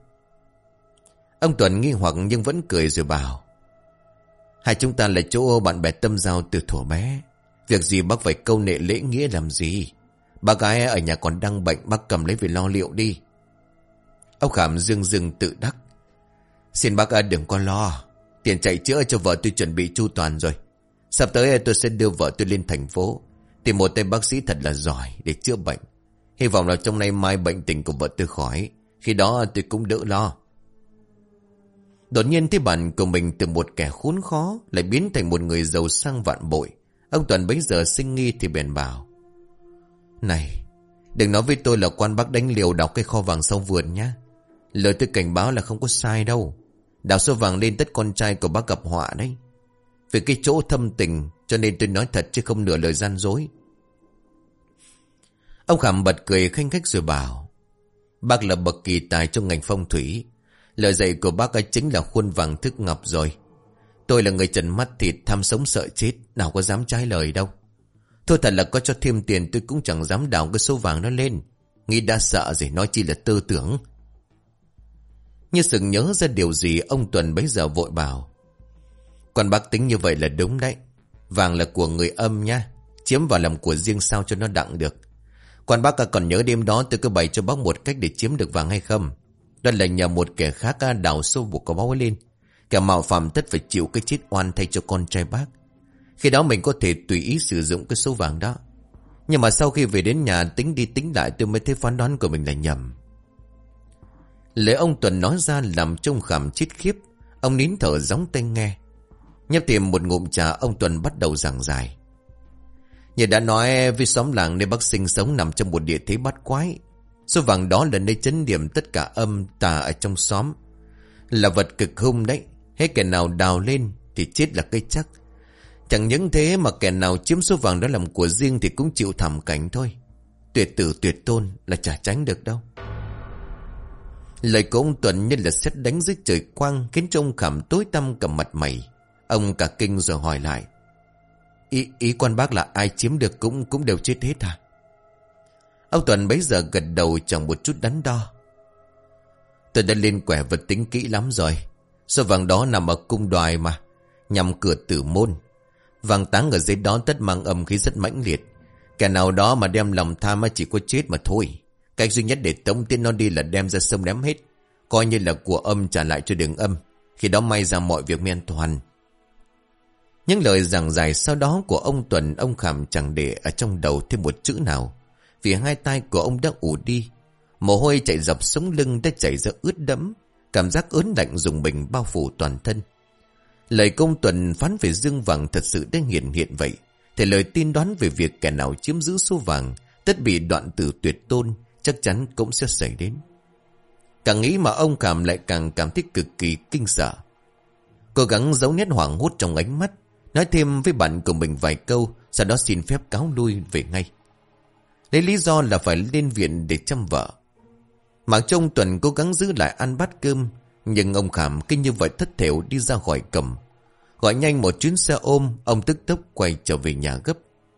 Ông Tuấn nghi hoặc nhưng vẫn cười rồi bảo. Hai chúng ta là chỗ bạn bè tâm giao từ thuở bé. Việc gì bác phải câu nệ lễ nghĩa làm gì? Bác gái ở nhà còn đang bệnh, bác cầm lấy về lo liệu đi. Ông Khảm dương dương tự đắc. Xin bác đừng có lo. Tiền chạy chữa cho vợ tôi chuẩn bị chu toàn rồi. Sắp tới tôi sẽ đưa vợ tôi lên thành phố, tìm một tay bác sĩ thật là giỏi để chữa bệnh. Hy vọng là trong nay mai bệnh tình của vợ tôi khỏi. Khi đó tôi cũng đỡ lo. Đột nhiên thấy bạn của mình từ một kẻ khốn khó lại biến thành một người giàu sang vạn bội. Ông Tuấn bấy giờ sinh nghi thì bèn bảo. Này, đừng nói với tôi là quan bác đánh liều đào cái kho vàng sau vườn nhá. Lời tôi cảnh báo là không có sai đâu. Đào số vàng lên tất con trai của bác gặp họa đấy. Vì cái chỗ thâm tình cho nên tôi nói thật chứ không nửa lời gian dối. Ông Khảm bật cười khanh khách rồi bảo. Bác là bậc kỳ tài trong ngành phong thủy. Lời dạy của bác ấy chính là khuôn vàng thức ngọc rồi. Tôi là người trần mắt thịt, tham sống sợ chết, nào có dám trái lời đâu. Thôi thật là có cho thêm tiền tôi cũng chẳng dám đào cái số vàng nó lên. Nghĩ đã sợ rồi nói chi là tư tưởng. Như sực nhớ ra điều gì, ông Tuần bấy giờ vội bảo. Còn bác tính như vậy là đúng đấy. Vàng là của người âm nha, chiếm vào làm của riêng sao cho nó đặng được. Còn bác còn nhớ đêm đó tôi cứ bày cho bác một cách để chiếm được vàng hay không? Đó là nhờ một kẻ khác đào sâu buộc có báu lên. Kẻ mạo phạm tất phải chịu cái chết oan thay cho con trai bác. Khi đó mình có thể tùy ý sử dụng cái số vàng đó. Nhưng mà sau khi về đến nhà tính đi tính lại, tôi mới thấy phán đoán của mình là nhầm. Lời ông Tuần nói ra làm trông Khảm chết khiếp. Ông nín thở gióng tay nghe. Nhấp tìm một ngụm trà, ông Tuần bắt đầu giảng giải. Như đã nói, với xóm làng nơi bác sinh sống nằm trong một địa thế bát quái. Số vàng đó là nơi chấn điểm tất cả âm tà ở trong xóm. Là vật cực hung đấy. Hết kẻ nào đào lên thì chết là cái chắc. Chẳng những thế mà kẻ nào chiếm số vàng đó làm của riêng thì cũng chịu thảm cảnh thôi. Tuyệt tử tuyệt tôn là chả tránh được đâu. Lời của ông Tuần như là sét đánh dưới trời quang, khiến cho ông Khảm tối tăm cả mặt mày. Ông cả kinh rồi hỏi lại. Ý, ý quan bác là ai chiếm được cũng cũng đều chết hết à? Ông Tuần bấy giờ gật đầu chẳng một chút đắn đo. Tôi đã lên quẻ vật tính kỹ lắm rồi. Số vàng đó nằm ở cung đoài mà, nhằm cửa tử môn. Vàng táng ở dưới đó tất mang âm khí rất mãnh liệt. Kẻ nào đó mà đem lòng tham chỉ có chết mà thôi. Cách duy nhất để tống tiến nó đi là đem ra sông ném hết, coi như là của âm trả lại cho đường âm. Khi đó may ra mọi việc mới an toàn. Những lời giảng giải sau đó của ông Tuần, ông Khảm chẳng để ở trong đầu thêm một chữ nào. Vì hai tay của ông đã ù đi. Mồ hôi chạy dọc sống lưng đã chảy ra ướt đẫm. Cảm giác ớn lạnh rùng mình bao phủ toàn thân. Lời công Tuần phán về dương vàng thật sự đã hiện hiện vậy. Thì lời tiên đoán về việc kẻ nào chiếm giữ số vàng tất bị đoạn tử tuyệt tôn chắc chắn cũng sẽ xảy đến. Càng nghĩ mà ông Khảm lại càng cảm thấy cực kỳ kinh sợ. Cố gắng giấu nét hoảng hốt trong ánh mắt, nói thêm với bạn của mình vài câu, sau đó xin phép cáo lui về ngay. Lấy lý do là phải lên viện để chăm vợ. Mặc cho ông Tuần cố gắng giữ lại ăn bát cơm, nhưng ông Khảm kinh như vậy thất thểu đi ra khỏi cầm. Gọi nhanh một chuyến xe ôm, ông tức tốc quay trở về nhà gấp.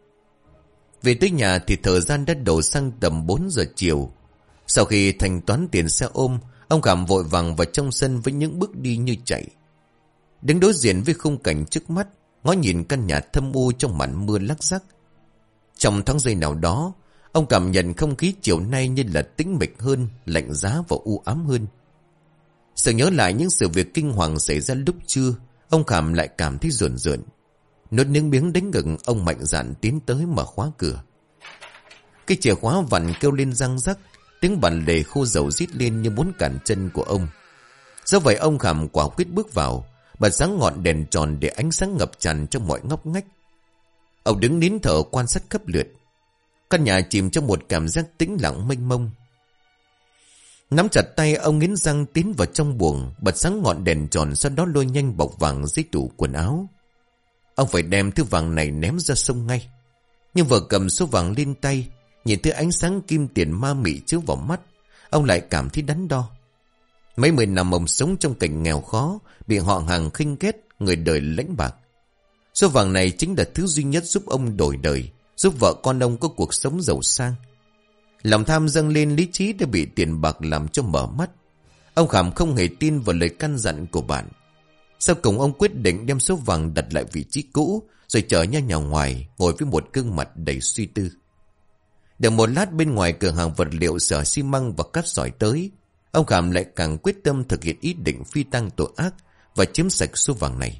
Về tới nhà thì thời gian đã đổ sang tầm bốn giờ chiều. Sau khi thanh toán tiền xe ôm, ông Khảm vội vàng vào trong sân với những bước đi như chạy. Đứng đối diện với khung cảnh trước mắt, ngó nhìn căn nhà thâm u trong màn mưa lắc rắc. Trong tháng giây nào đó, ông cảm nhận không khí chiều nay như là tĩnh mịch hơn, lạnh giá và u ám hơn. Sự nhớ lại những sự việc kinh hoàng xảy ra lúc trưa, ông Khảm lại cảm thấy rợn rợn. Nuốt nước miếng đánh ngực, ông mạnh dạn tiến tới mở khóa cửa. Cái chìa khóa vặn kêu lên răng rắc, tiếng bản lề khô dầu rít lên như muốn cản chân của ông. Do vậy ông Khảm quả quyết bước vào, bật sáng ngọn đèn tròn để ánh sáng ngập tràn trong mọi ngóc ngách. Ông đứng nín thở quan sát khắp lượt. Căn nhà chìm trong một cảm giác tĩnh lặng mênh mông. Nắm chặt tay, ông nghiến răng tiến vào trong buồng, bật sáng ngọn đèn tròn, sau đó lôi nhanh bọc vàng dưới tủ quần áo. Ông phải đem thứ vàng này ném ra sông ngay. Nhưng vừa cầm số vàng lên tay, nhìn thấy ánh sáng kim tiền ma mị chiếu vào mắt, ông lại cảm thấy đắn đo. Mấy mươi năm ông sống trong cảnh nghèo khó, bị họ hàng khinh ghét, người đời lãnh bạc. Số vàng này chính là thứ duy nhất giúp ông đổi đời, giúp vợ con ông có cuộc sống giàu sang. Lòng tham dâng lên, lý trí đã bị tiền bạc làm cho mở mắt. Ông Khảm không hề tin vào lời căn dặn của bạn. Sau cùng ông quyết định đem số vàng đặt lại vị trí cũ, rồi chở nhau nhà ngoài, ngồi với một gương mặt đầy suy tư. Được một lát, bên ngoài cửa hàng vật liệu xở xi măng và cát sỏi tới, ông Khảm lại càng quyết tâm thực hiện ý định phi tang tội ác và chiếm sạch số vàng này.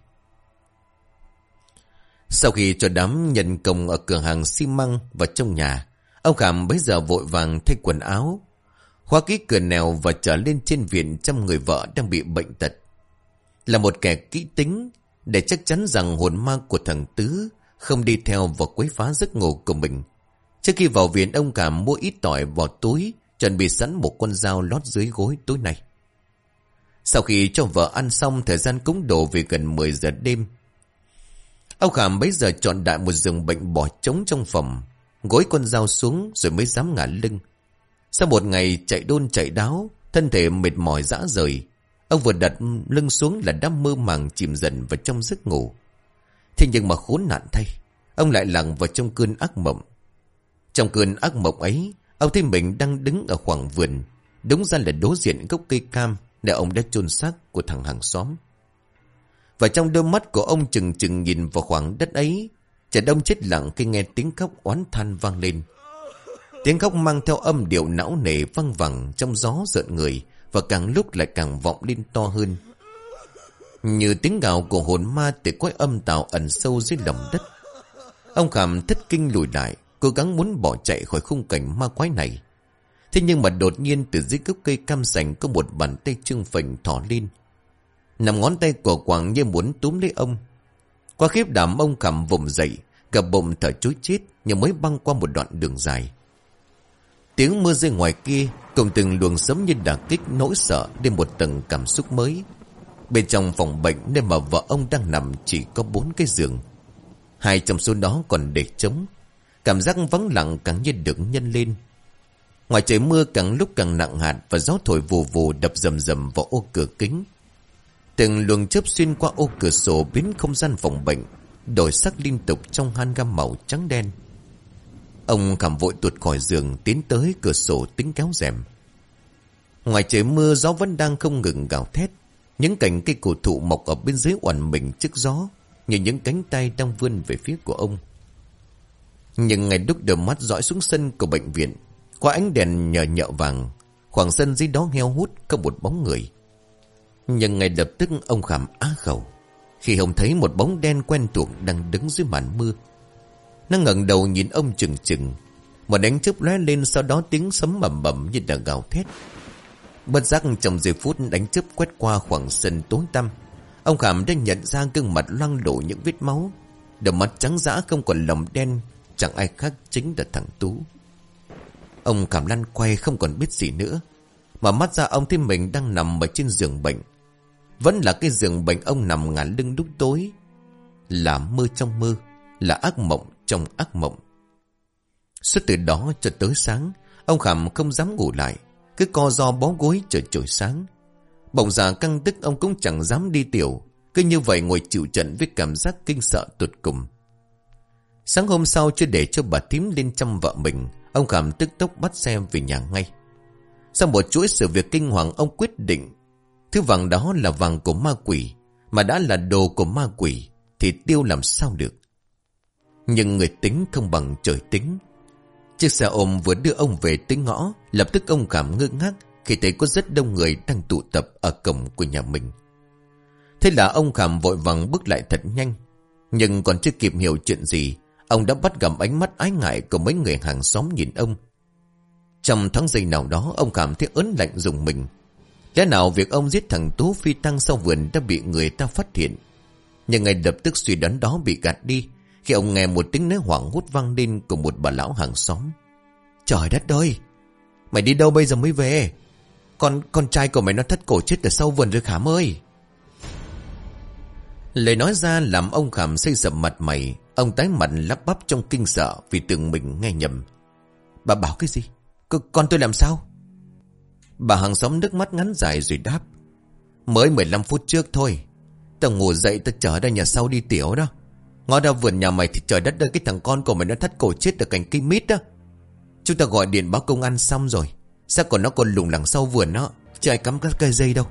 Sau khi cho đám nhân công ở cửa hàng xi măng và trong nhà, ông Khảm bấy giờ vội vàng thay quần áo, khóa kỹ cửa nẻo và trở lên trên viện chăm người vợ đang bị bệnh tật. Là một kẻ kỹ tính, để chắc chắn rằng hồn ma của thằng Tứ không đi theo và quấy phá giấc ngủ của mình. Trước khi vào viện, ông Khảm mua ít tỏi vào túi, chuẩn bị sẵn một con dao lót dưới gối tối nay. Sau khi cho vợ ăn xong, thời gian cũng đổ về gần mười giờ đêm. Ông Khảm bấy giờ chọn đại một giường bệnh bỏ trống trong phòng, gối con dao xuống rồi mới dám ngả lưng. Sau một ngày chạy đôn chạy đáo, thân thể mệt mỏi rã rời, ông vừa đặt lưng xuống là đã mơ màng chìm dần vào trong giấc ngủ. Thế nhưng mà khốn nạn thay, ông lại lặn vào trong cơn ác mộng. Trong cơn ác mộng ấy, ông thấy mình đang đứng ở khoảng vườn, đúng ra là đối diện gốc cây cam để ông đã chôn xác của thằng hàng xóm. Và trong đôi mắt của ông chừng chừng nhìn vào khoảng đất ấy, chợt ông chết lặng khi nghe tiếng khóc oán than vang lên. Tiếng khóc mang theo âm điệu não nề văng vẳng trong gió rợn người, và càng lúc lại càng vọng lên to hơn. như tiếng gào của hồn ma từ cõi âm tào ẩn sâu dưới lòng đất. Ông Khảm thất kinh lùi lại, cố gắng muốn bỏ chạy khỏi khung cảnh ma quái này. Thế nhưng mà đột nhiên từ dưới gốc cây cam sành có một bàn tay trương phình thò lên. Nằm ngón tay của Quảng như muốn túm lấy ông. Qua khiếp đảm ông Khảm vùng dậy, gập bụng thở chối chết nhưng mới băng qua một đoạn đường dài. Tiếng mưa rơi ngoài kia cùng từng luồng sấm như đả kích nỗi sợ đến một tầng cảm xúc mới. Bên trong phòng bệnh nơi mà vợ ông đang nằm chỉ có bốn cái giường. Hai trong số đó còn để trống. Cảm giác vắng lặng càng như được nhân lên. Ngoài trời mưa càng lúc càng nặng hạt và gió thổi vù vù đập rầm rầm vào ô cửa kính. Từng luồng chớp xuyên qua ô cửa sổ biến không gian phòng bệnh đổi sắc liên tục trong han gam màu trắng đen. Ông Khảm vội tuột khỏi giường tiến tới cửa sổ tính kéo rèm. Ngoài trời mưa gió vẫn đang không ngừng gào thét. Những cành cây cổ thụ mọc ở bên dưới oằn mình trước gió như những cánh tay đang vươn về phía của ông. Nhưng ngày đúc đờ mắt dõi xuống sân của bệnh viện, qua ánh đèn nhờ nhợ vàng, khoảng sân dưới đó heo hút có một bóng người. Nhưng ngay lập tức ông Khảm á khẩu khi ông thấy một bóng đen quen thuộc đang đứng dưới màn mưa. Nó ngẩng đầu nhìn ông chừng chừng. Một ánh chớp lóe lên, sau đó tiếng sấm bầm bầm như là gào thét. Bất giác trong giây phút đánh chớp quét qua khoảng sân tối tăm, ông Khảm đã nhận ra gương mặt loang lổ những vết máu. Đôi mắt trắng dã không còn lồng đen, chẳng ai khác chính là thằng Tú. Ông Khảm lăn quay không còn biết gì nữa, mà mắt ra ông thấy mình đang nằm ở trên giường bệnh. Vẫn là cái giường bệnh ông nằm ngả lưng lúc tối. Là mơ trong mơ, là ác mộng trong ác mộng. Suốt từ đó cho tới sáng, ông Khảm không dám ngủ lại, cứ co ro bó gối chờ trời sáng. Bỗng già căng tức ông cũng chẳng dám đi tiểu, cứ như vậy ngồi chịu trận với cảm giác kinh sợ tột cùng. Sáng hôm sau, chưa để cho bà thím lên chăm vợ mình, ông Khảm tức tốc bắt xe về nhà ngay. Sau một chuỗi sự việc kinh hoàng, ông quyết định thứ vàng đó là vàng của ma quỷ, mà đã là đồ của ma quỷ thì tiêu làm sao được. Nhưng người tính không bằng trời tính. Chiếc xe ôm vừa đưa ông về tới ngõ, lập tức ông Khảm ngơ ngác khi thấy có rất đông người đang tụ tập ở cổng của nhà mình. Thế là ông Khảm vội vàng bước lại thật nhanh. Nhưng còn chưa kịp hiểu chuyện gì, ông đã bắt gặp ánh mắt ái ngại của mấy người hàng xóm nhìn ông. Trong thoáng giây nào đó, ông cảm thấy ớn lạnh rùng mình. Lẽ nào việc ông giết thằng Tú phi tăng sau vườn đã bị người ta phát hiện? Nhưng ngay lập tức suy đoán đó bị gạt đi khi ông nghe một tiếng nói hoảng hốt vang lên của một bà lão hàng xóm. Trời đất ơi, mày đi đâu bây giờ mới về? Con con trai của mày nó thất cổ chết ở sau vườn rồi Khảm ơi. Lời nói ra làm ông Khảm xây sầm mặt mày. Ông tái mặt lắp bắp trong kinh sợ vì tưởng mình nghe nhầm. Bà bảo cái gì? C con tôi làm sao? Bà hàng xóm nước mắt ngắn dài rồi đáp. Mới mười lăm phút trước thôi, tao ngủ dậy tao chở ra nhà sau đi tiểu đó. Ngó ra vườn nhà mày thì trời đất ơi, cái thằng con của mày nó thất cổ chết ở cạnh cây mít đó. Chúng ta gọi điện báo công an xong rồi, sao còn nó còn lủng lẳng sau vườn đó, chứ ai cắm các cây dây đâu.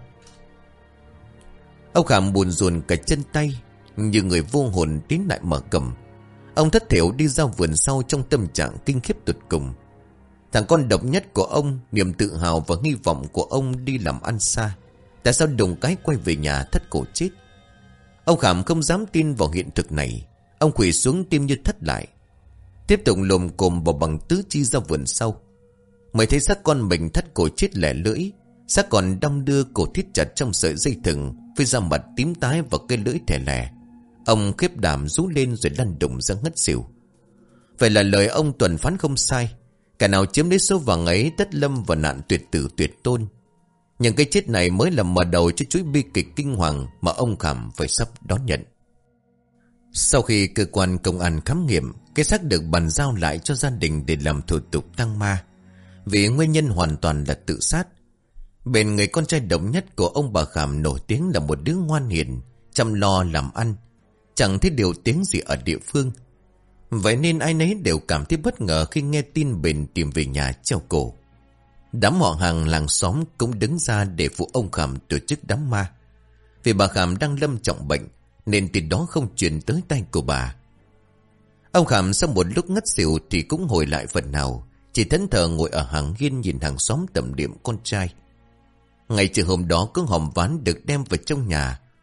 Ông Khảm buồn rùn cả chân tay, như người vô hồn tiến lại mở cổng. Ông thất thểu đi ra vườn sau trong tâm trạng kinh khiếp tột cùng. Thằng con độc nhất của ông, niềm tự hào và hy vọng của ông đi làm ăn xa, tại sao đùng cái quay về nhà thất cổ chết? Ông Khảm không dám tin vào hiện thực này. Ông quỳ xuống tim như thất lại, tiếp tục lồm cồm vào bằng tứ chi ra vườn sau. Mới thấy xác con mình thất cổ chết lẻ lưỡi, xác còn đong đưa cổ thít chặt trong sợi dây thừng, với da mặt tím tái và cây lưỡi thè lè. Ông khiếp đảm rú lên rồi lăn đùng ra ngất xỉu. Vậy là lời ông Tuần phán không sai, cả nào chiếm lấy số vàng ấy tất lâm vào nạn tuyệt tử tuyệt tôn. Nhưng cái chết này mới là mở đầu cho chuỗi bi kịch kinh hoàng mà ông Khảm phải sắp đón nhận. Sau khi cơ quan công an khám nghiệm, cái xác được bàn giao lại cho gia đình để làm thủ tục tang ma, vì nguyên nhân hoàn toàn là tự sát. Bên người con trai độc nhất của ông bà Khảm nổi tiếng là một đứa ngoan hiền, chăm lo làm ăn, chẳng thấy điều tiếng gì ở địa phương. Vậy nên ai nấy đều cảm thấy bất ngờ khi nghe tin Bền tìm về nhà treo cổ. Đám họ hàng làng xóm cũng đứng ra để phụ ông Khảm tổ chức đám ma. Vì bà Khảm đang lâm trọng bệnh nên tin đó không truyền tới tay của bà. Ông Khảm sau một lúc ngất xỉu thì cũng hồi lại phần nào, chỉ thẫn thờ ngồi ở hàng hiên nhìn hàng xóm tẩm điểm con trai. Ngày chiều hôm đó có hòm ván được đem vào trong nhà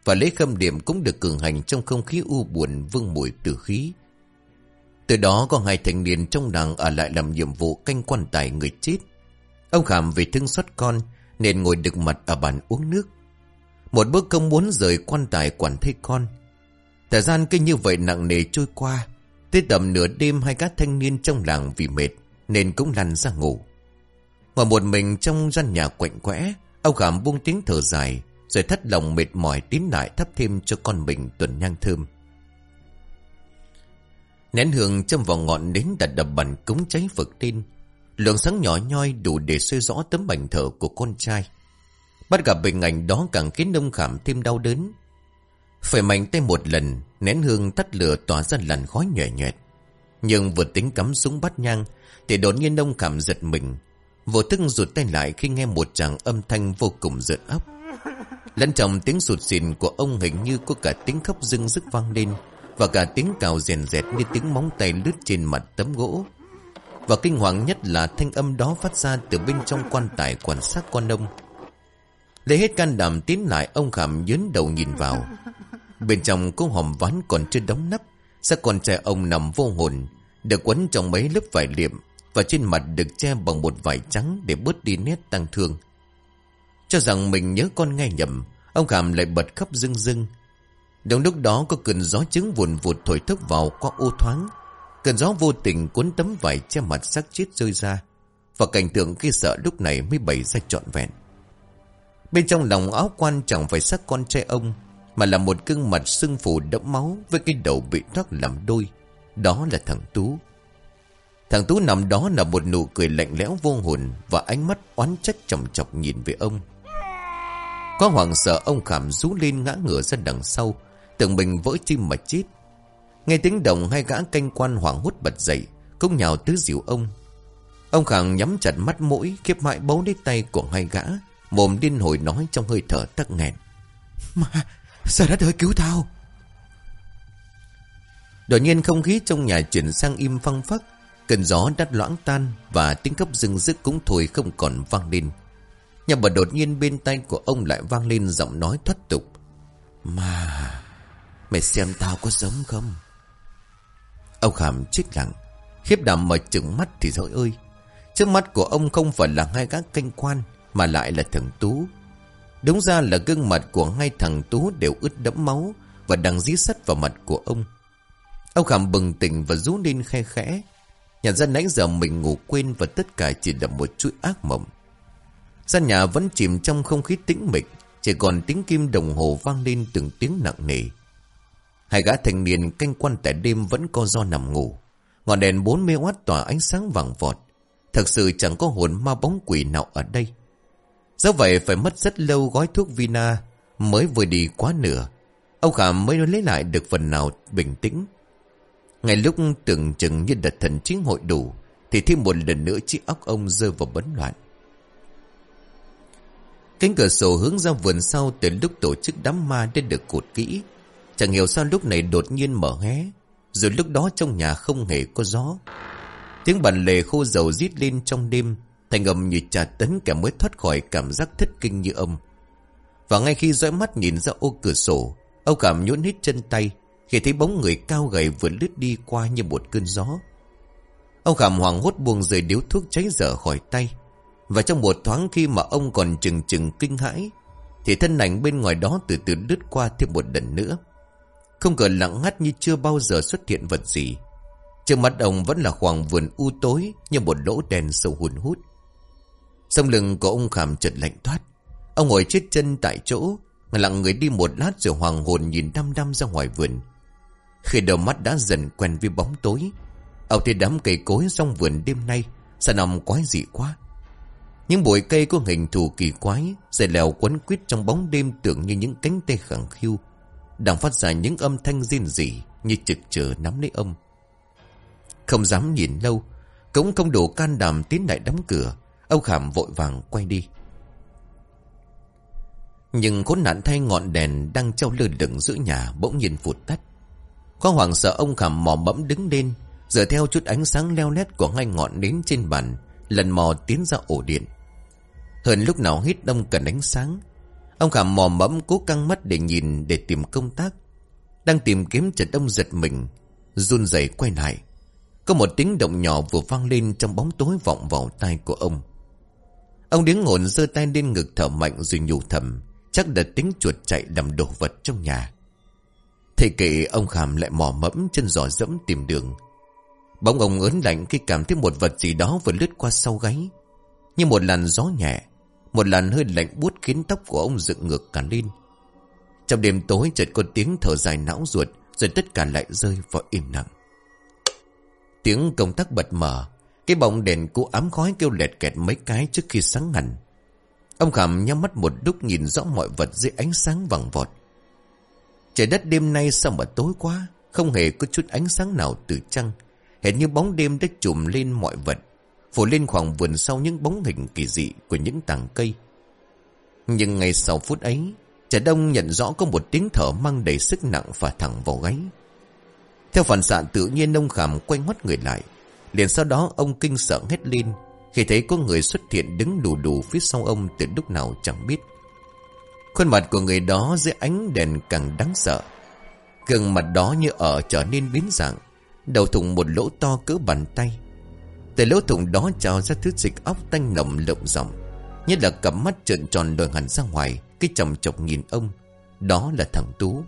và lễ khâm điểm cũng được cử hành trong không khí u buồn vương mùi tử khí. Từ đó có hai thanh niên trong làng ở lại làm nhiệm vụ canh quan tài người chết. Ông Khảm vì thương xót con nên ngồi đực mặt ở bàn uống nước. Một bước không muốn rời quan tài quản thây con. Thời gian cứ như vậy nặng nề trôi qua. Tới tầm nửa đêm hai các thanh niên trong làng vì mệt nên cũng lăn ra ngủ. Ngồi một mình trong gian nhà quạnh quẽ, ông Khảm buông tiếng thở dài, rồi thất lòng mệt mỏi tiến lại thắp thêm cho con mình tuần nhang thơm. Nén hương châm vào ngọn nến đặt đập bàn cúng cháy phực lên. Lượng sáng nhỏ nhoi đủ để soi rõ tấm ảnh thờ của con trai. Bắt gặp hình ảnh đó càng khiến ông Khảm thêm đau đớn. Phải mạnh tay một lần, nén hương tắt lửa tỏa ra làn khói nhòe nhòe. Nhưng vừa tính cắm súng bắt nhang thì đột nhiên ông Khảm giật mình, vô thức rụt tay lại khi nghe một tràng âm thanh vô cùng rợn óc. Lẫn trong tiếng sụt sịn của ông hình như có cả tiếng khóc rưng rức vang lên, và cả tiếng cào rèn rẹt như tiếng móng tay lướt trên mặt tấm gỗ. Và kinh hoàng nhất là thanh âm đó phát ra từ bên trong quan tài quan sát con ông. Lấy hết can đảm tiến lại, ông Khảm nhớn đầu nhìn vào. Bên trong có hòm ván còn chưa đóng nắp. Xác con trai ông nằm vô hồn, được quấn trong mấy lớp vải liệm, và trên mặt được che bằng một vải trắng để bớt đi nét tang thương. Cho rằng mình nhớ con nghe nhầm, ông Khảm lại bật khóc rưng rưng. Đúng lúc đó có cơn gió trứng vùn vụt thổi thốc vào qua ô thoáng. Cơn gió vô tình cuốn tấm vải che mặt xác chết rơi ra, và cảnh tượng khi sợ lúc này mới bày ra trọn vẹn. Bên trong lòng áo quan chẳng phải xác con trai ông, mà là một gương mặt sưng phù đẫm máu với cái đầu bị thoát làm đôi. Đó là thằng Tú. Thằng Tú nằm đó là một nụ cười lạnh lẽo vô hồn, và ánh mắt oán trách chòng chọc nhìn về ông. Có hoảng sợ, ông Khảm rú lên ngã ngửa ra đằng sau, tưởng mình vỡ tim mà chết. Nghe tiếng động, hai gã canh quan hoảng hốt bật dậy, cũng nhào tứ dìu ông. Ông Khảm nhắm chặt mắt mũi, khiếp mãi bấu lấy tay của hai gã, mồm điên hồi nói trong hơi thở tắc nghẹn: "Mà, sao đất ơi, cứu tao!" Đột nhiên không khí trong nhà chuyển sang im phăng phắc. Cơn gió đắt loãng tan, và tiếng khóc rưng rức cũng thôi không còn vang lên. Nhưng mà đột nhiên bên tai của ông lại vang lên giọng nói thoát tục: "Mà, mày xem tao có giống không?" Ông Khảm chết lặng, khiếp đảm mở trừng mắt thì dối ơi, trước mắt của ông không phải là hai gã canh quan, mà lại là thằng Tú. Đúng ra là gương mặt của hai thằng Tú đều ướt đẫm máu và đang dí sắt vào mặt của ông. Ông Khảm bừng tỉnh và rú lên khe khẽ, nhận ra nãy giờ mình ngủ quên, và tất cả chỉ là một chuỗi ác mộng. Gian nhà vẫn chìm trong không khí tĩnh mịch, chỉ còn tiếng kim đồng hồ vang lên từng tiếng nặng nề. Hai gã thanh niên canh quan tại đêm vẫn co ro nằm ngủ. Ngọn đèn bốn mươi oát tỏa ánh sáng vàng vọt. Thật sự chẳng có hồn ma bóng quỷ nào ở đây. Do vậy phải mất rất lâu gói thuốc Vina mới vừa đi quá nửa, ông Khảm mới lấy lại được phần nào bình tĩnh. Ngay lúc tưởng chừng như đợt thần chính hội đủ, thì thêm một lần nữa chiếc óc ông rơi vào bấn loạn. Cánh cửa sổ hướng ra vườn sau từ lúc tổ chức đám ma đã được cột kỹ. Chẳng hiểu sao lúc này đột nhiên mở hé, rồi lúc đó trong nhà không hề có gió. Tiếng bàn lề khô dầu rít lên trong đêm, thành âm như trà tấn kẻ mới thoát khỏi cảm giác thất kinh như ông. Và ngay khi dõi mắt nhìn ra ô cửa sổ, ông Khảm nhũn hết chân tay khi thấy bóng người cao gầy vừa lướt đi qua như một cơn gió. Ông Khảm hoảng hốt buông rơi điếu thuốc cháy dở khỏi tay. Và trong một thoáng khi mà ông còn chừng chừng kinh hãi, thì thân ảnh bên ngoài đó từ từ lướt qua thêm một lần nữa. Không ngờ lặng ngắt như chưa bao giờ xuất hiện vật gì. Trước mắt ông vẫn là khoảng vườn u tối như một lỗ đèn sâu hun hút. Sống lưng của ông Khảm chợt lạnh toát. Ông ngồi chết chân tại chỗ, lặng người đi một lát rồi hoàng hồn nhìn đăm đăm ra ngoài vườn. Khi đầu mắt đã dần quen với bóng tối, ông thấy đám cây cối trong vườn đêm nay sao nằm quái dị quá. Những bụi cây có hình thù kỳ quái, dày lèo quấn quýt trong bóng đêm tưởng như những cánh tay khẳng khiu, đang phát ra những âm thanh rên rỉ như trực chờ nắm lấy ông. Không dám nhìn lâu, cũng không đủ can đảm tiến lại đóng cửa, ông Khảm vội vàng quay đi. Nhưng khốn nạn thay, ngọn đèn đang treo lơ lửng giữa nhà bỗng nhiên vụt tắt. Có hoảng sợ, ông Khảm mò mẫm đứng lên, dựa theo chút ánh sáng leo lét của hai ngọn nến trên bàn, lần mò tiến ra ổ điện. Hơn lúc nào hết ông cần ánh sáng. Ông Khảm mò mẫm cố căng mắt để nhìn, để tìm công tác. Đang tìm kiếm chợt ông giật mình, run rẩy quay lại. Có một tiếng động nhỏ vừa vang lên trong bóng tối vọng vào tai của ông. Ông điếng hồn giơ tay lên ngực thở mạnh rồi nhủ thầm, chắc là tiếng chuột chạy làm đổ vật trong nhà. Thầy kệ ông Khảm lại mò mẫm chân giò dẫm tìm đường. Bỗng ông ớn lạnh khi cảm thấy một vật gì đó vừa lướt qua sau gáy, như một làn gió nhẹ, một làn hơi lạnh buốt khiến tóc của ông dựng ngược cả lên. Trong đêm tối chợt có tiếng thở dài não ruột, rồi tất cả lại rơi vào im lặng. Tiếng công tắc bật mở, cái bóng đèn cũ ám khói kêu lẹt kẹt mấy cái trước khi sáng hẳn. Ông Khảm nhắm mắt một lúc nhìn rõ mọi vật dưới ánh sáng vàng vọt. Trời đất đêm nay sao mà tối quá, không hề có chút ánh sáng nào từ trăng, hệt như bóng đêm đã trùm lên mọi vật, phủ lên khoảng vườn sau những bóng hình kỳ dị của những tảng cây. Nhưng ngay sau phút ấy, Trà Đông nhận rõ có một tiếng thở mang đầy sức nặng phả thẳng vào gáy. Theo phản xạ tự nhiên, ông Khảm quay ngoắt người lại. Liền sau đó ông kinh sợ hét lên khi thấy có người xuất hiện đứng đù đù phía sau ông từ lúc nào chẳng biết. Khuôn mặt của người đó dưới ánh đèn càng đáng sợ. Gương mặt đó như ở trở nên biến dạng, đầu thủng một lỗ to cỡ bàn tay. Từ lỗ thủng đó trào ra thứ dịch óc tanh nồng lợm giọng, nhất là cặp mắt trợn tròn đồi hẳn ra ngoài, cái chòng chọc nhìn ông. Đó là thằng Tú.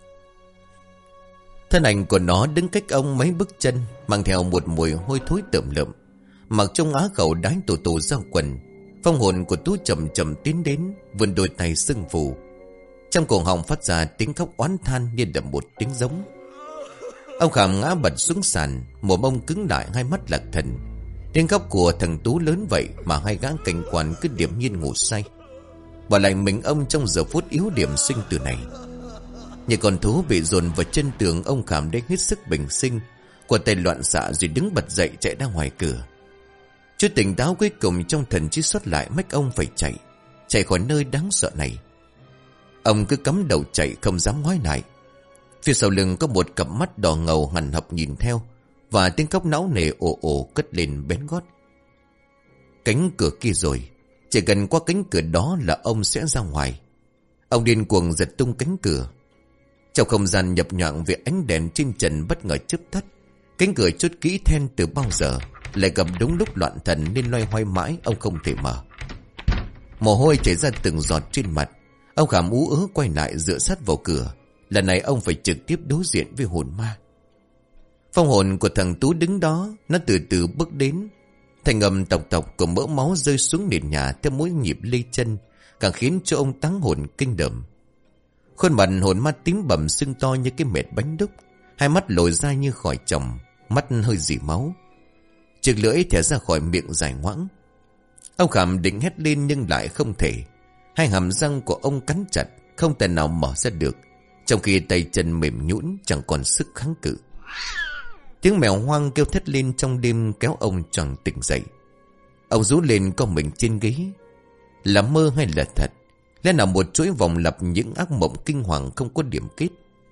Thân ảnh của nó đứng cách ông mấy bước chân, mang theo một mùi hôi thối tởm lợm, mặc trong á khẩu đái tù tù ra quần. Phong hồn của Tú chậm chậm tiến đến, vươn đôi tay sưng phù. Trong cổ họng phát ra tiếng khóc oán than như là một tiếng giống. Ông Khảm ngã bật xuống sàn, mồm ông cứng lại, hai mắt lạc thần. Tiếng khóc của thằng Tú lớn vậy mà hai gã cảnh quan cứ điềm nhiên ngủ say, bỏ lại mình ông trong giờ phút yếu điểm sinh tử này. Như con thú bị dồn vào chân tường, ông Khảm đến hết sức bình sinh, của tay loạn xạ rồi đứng bật dậy chạy ra ngoài cửa. Chút tỉnh táo cuối cùng trong thần trí xuất lại, mách ông phải chạy, chạy khỏi nơi đáng sợ này. Ông cứ cắm đầu chạy không dám ngoái lại. Phía sau lưng có một cặp mắt đỏ ngầu hằn học nhìn theo, và tiếng khóc não nề ồ ồ cất lên bén gót. Cánh cửa kia rồi, chỉ cần qua cánh cửa đó là ông sẽ ra ngoài. Ông điên cuồng giật tung cánh cửa. Trong không gian nhập nhoạng vì ánh đèn trên trần bất ngờ chớp tắt, cánh cửa chốt kỹ then từ bao giờ, lại gặp đúng lúc loạn thần nên loay hoay mãi ông không thể mở. Mồ hôi chảy ra từng giọt trên mặt. Ông Khảm ú ớ quay lại dựa sát vào cửa. Lần này ông phải trực tiếp đối diện với hồn ma. Phong hồn của thằng Tú đứng đó, nó từ từ bước đến. Thành âm tộc tộc của mỡ máu rơi xuống nền nhà theo mỗi nhịp lê chân, càng khiến cho ông táng hồn kinh đậm. Khuôn mặt hồn ma tím bầm sưng to như cái mệt bánh đúc, hai mắt lồi ra như khỏi chồng, mắt hơi dỉ máu. Chiếc lưỡi thẻ ra khỏi miệng dài ngoãng. Ông Khảm định hét lên nhưng lại không thể. Hai hàm răng của ông cắn chặt, không thể nào mở ra được, trong khi tay chân mềm nhũn chẳng còn sức kháng cự. Tiếng mèo hoang kêu thét lên trong đêm kéo ông choàng tỉnh dậy. Ông rú lên co mình trên ghế. Là mơ hay là thật? Lẽ nào một chuỗi vòng lặp những ác mộng kinh hoàng không có điểm kết?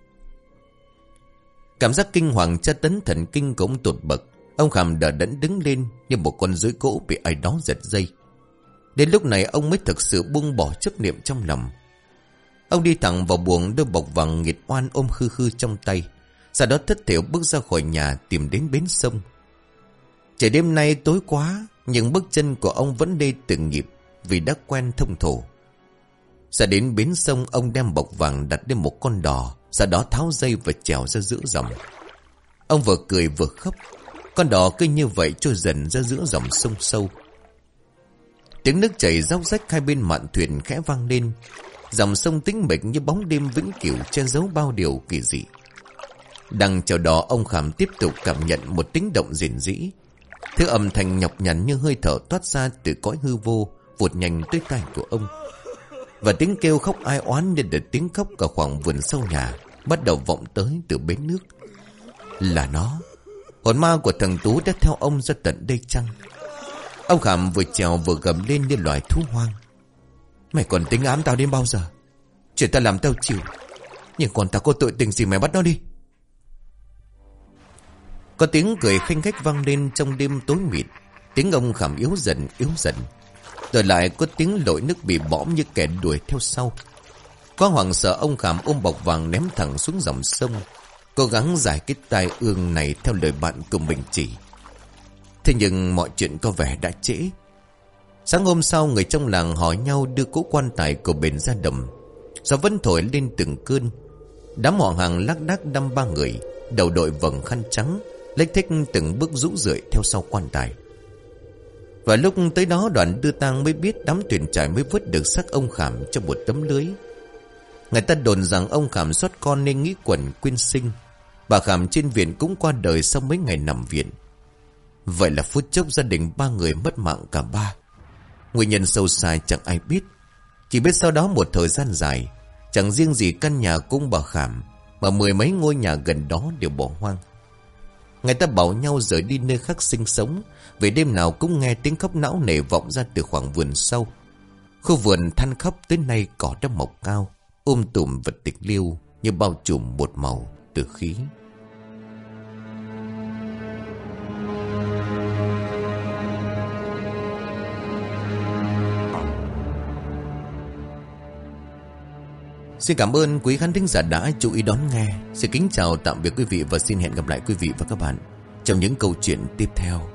Cảm giác kinh hoàng tra tấn thần kinh của ông tột bậc. Ông Khảm đờ đẫn đứng lên như một con rối gỗ bị ai đó giật dây. Đến lúc này ông mới thực sự buông bỏ chấp niệm trong lòng. Ông đi thẳng vào buồng, đôi bọc vàng nghiệt oan ôm khư khư trong tay, sau đó thất thểu bước ra khỏi nhà tìm đến bến sông. Trời đêm nay tối quá, nhưng bước chân của ông vẫn đi từng nhịp vì đã quen thông thổ. Ra đến bến sông, ông đem bọc vàng đặt lên một con đò, sau đó tháo dây và trèo ra giữa dòng. Ông vừa cười vừa khóc. Con đò cứ như vậy trôi dần ra giữa dòng sông sâu. Tiếng nước chảy róc rách hai bên mạn thuyền khẽ vang lên. Dòng sông tĩnh mịch như bóng đêm vĩnh cửu che giấu bao điều kỳ dị. Đang chèo đò, ông Khảm tiếp tục cảm nhận một tiếng động rền rĩ. Thứ âm thanh nhọc nhằn như hơi thở toát ra từ cõi hư vô vụt nhanh tới tai của ông. Và tiếng kêu khóc ai oán nên được tiếng khóc cả khoảng vườn sau nhà bắt đầu vọng tới từ bến nước. Là nó, hồn ma của thằng Tú đã theo ông ra tận đây chăng? Ông Khảm vừa trèo vừa gầm lên như loài thú hoang. Mày còn tính ám tao đến bao giờ? Chuyện ta làm tao chịu, nhưng còn tao có tội tình gì mày bắt nó đi? Có tiếng cười khanh khách vang lên trong đêm tối mịt. Tiếng ông Khảm yếu dần yếu dần. Rồi lại có tiếng lội nước bị bõm như kẻ đuổi theo sau. Có hoảng sợ, ông Khảm ôm bọc vàng ném thẳng xuống dòng sông, cố gắng giải cái tai ương này theo lời bạn của mình chỉ. Thế nhưng mọi chuyện có vẻ đã trễ. Sáng hôm sau, người trong làng hỏi nhau đưa cỗ quan tài của bền ra đầm. Gió vẫn thổi lên từng cơn. Đám họ hàng lác đác đăm ba người, đầu đội vầng khăn trắng, lếch thếch từng bước rũ rượi theo sau quan tài. Và lúc tới đó, đoàn đưa tang mới biết đám thuyền trải mới vớt được xác ông Khảm trong một tấm lưới. Người ta đồn rằng ông Khảm xót con nên nghĩ quẩn quyên sinh. Bà Khảm trên viện cũng qua đời sau mấy ngày nằm viện. Vậy là phút chốc gia đình ba người mất mạng cả ba. Nguyên nhân sâu xa chẳng ai biết. Chỉ biết sau đó một thời gian dài, chẳng riêng gì căn nhà cung bà Khảm, mà mười mấy ngôi nhà gần đó đều bỏ hoang. Người ta bảo nhau rời đi nơi khác sinh sống, vì đêm nào cũng nghe tiếng khóc não nề vọng ra từ khoảng vườn sau. Khu vườn than khóc tới nay cỏ đã mọc cao, um tùm vật tịch liêu như bao trùm một màu từ khí. Xin cảm ơn quý khán thính giả đã chú ý đón nghe. Xin kính chào tạm biệt quý vị và xin hẹn gặp lại quý vị và các bạn trong những câu chuyện tiếp theo.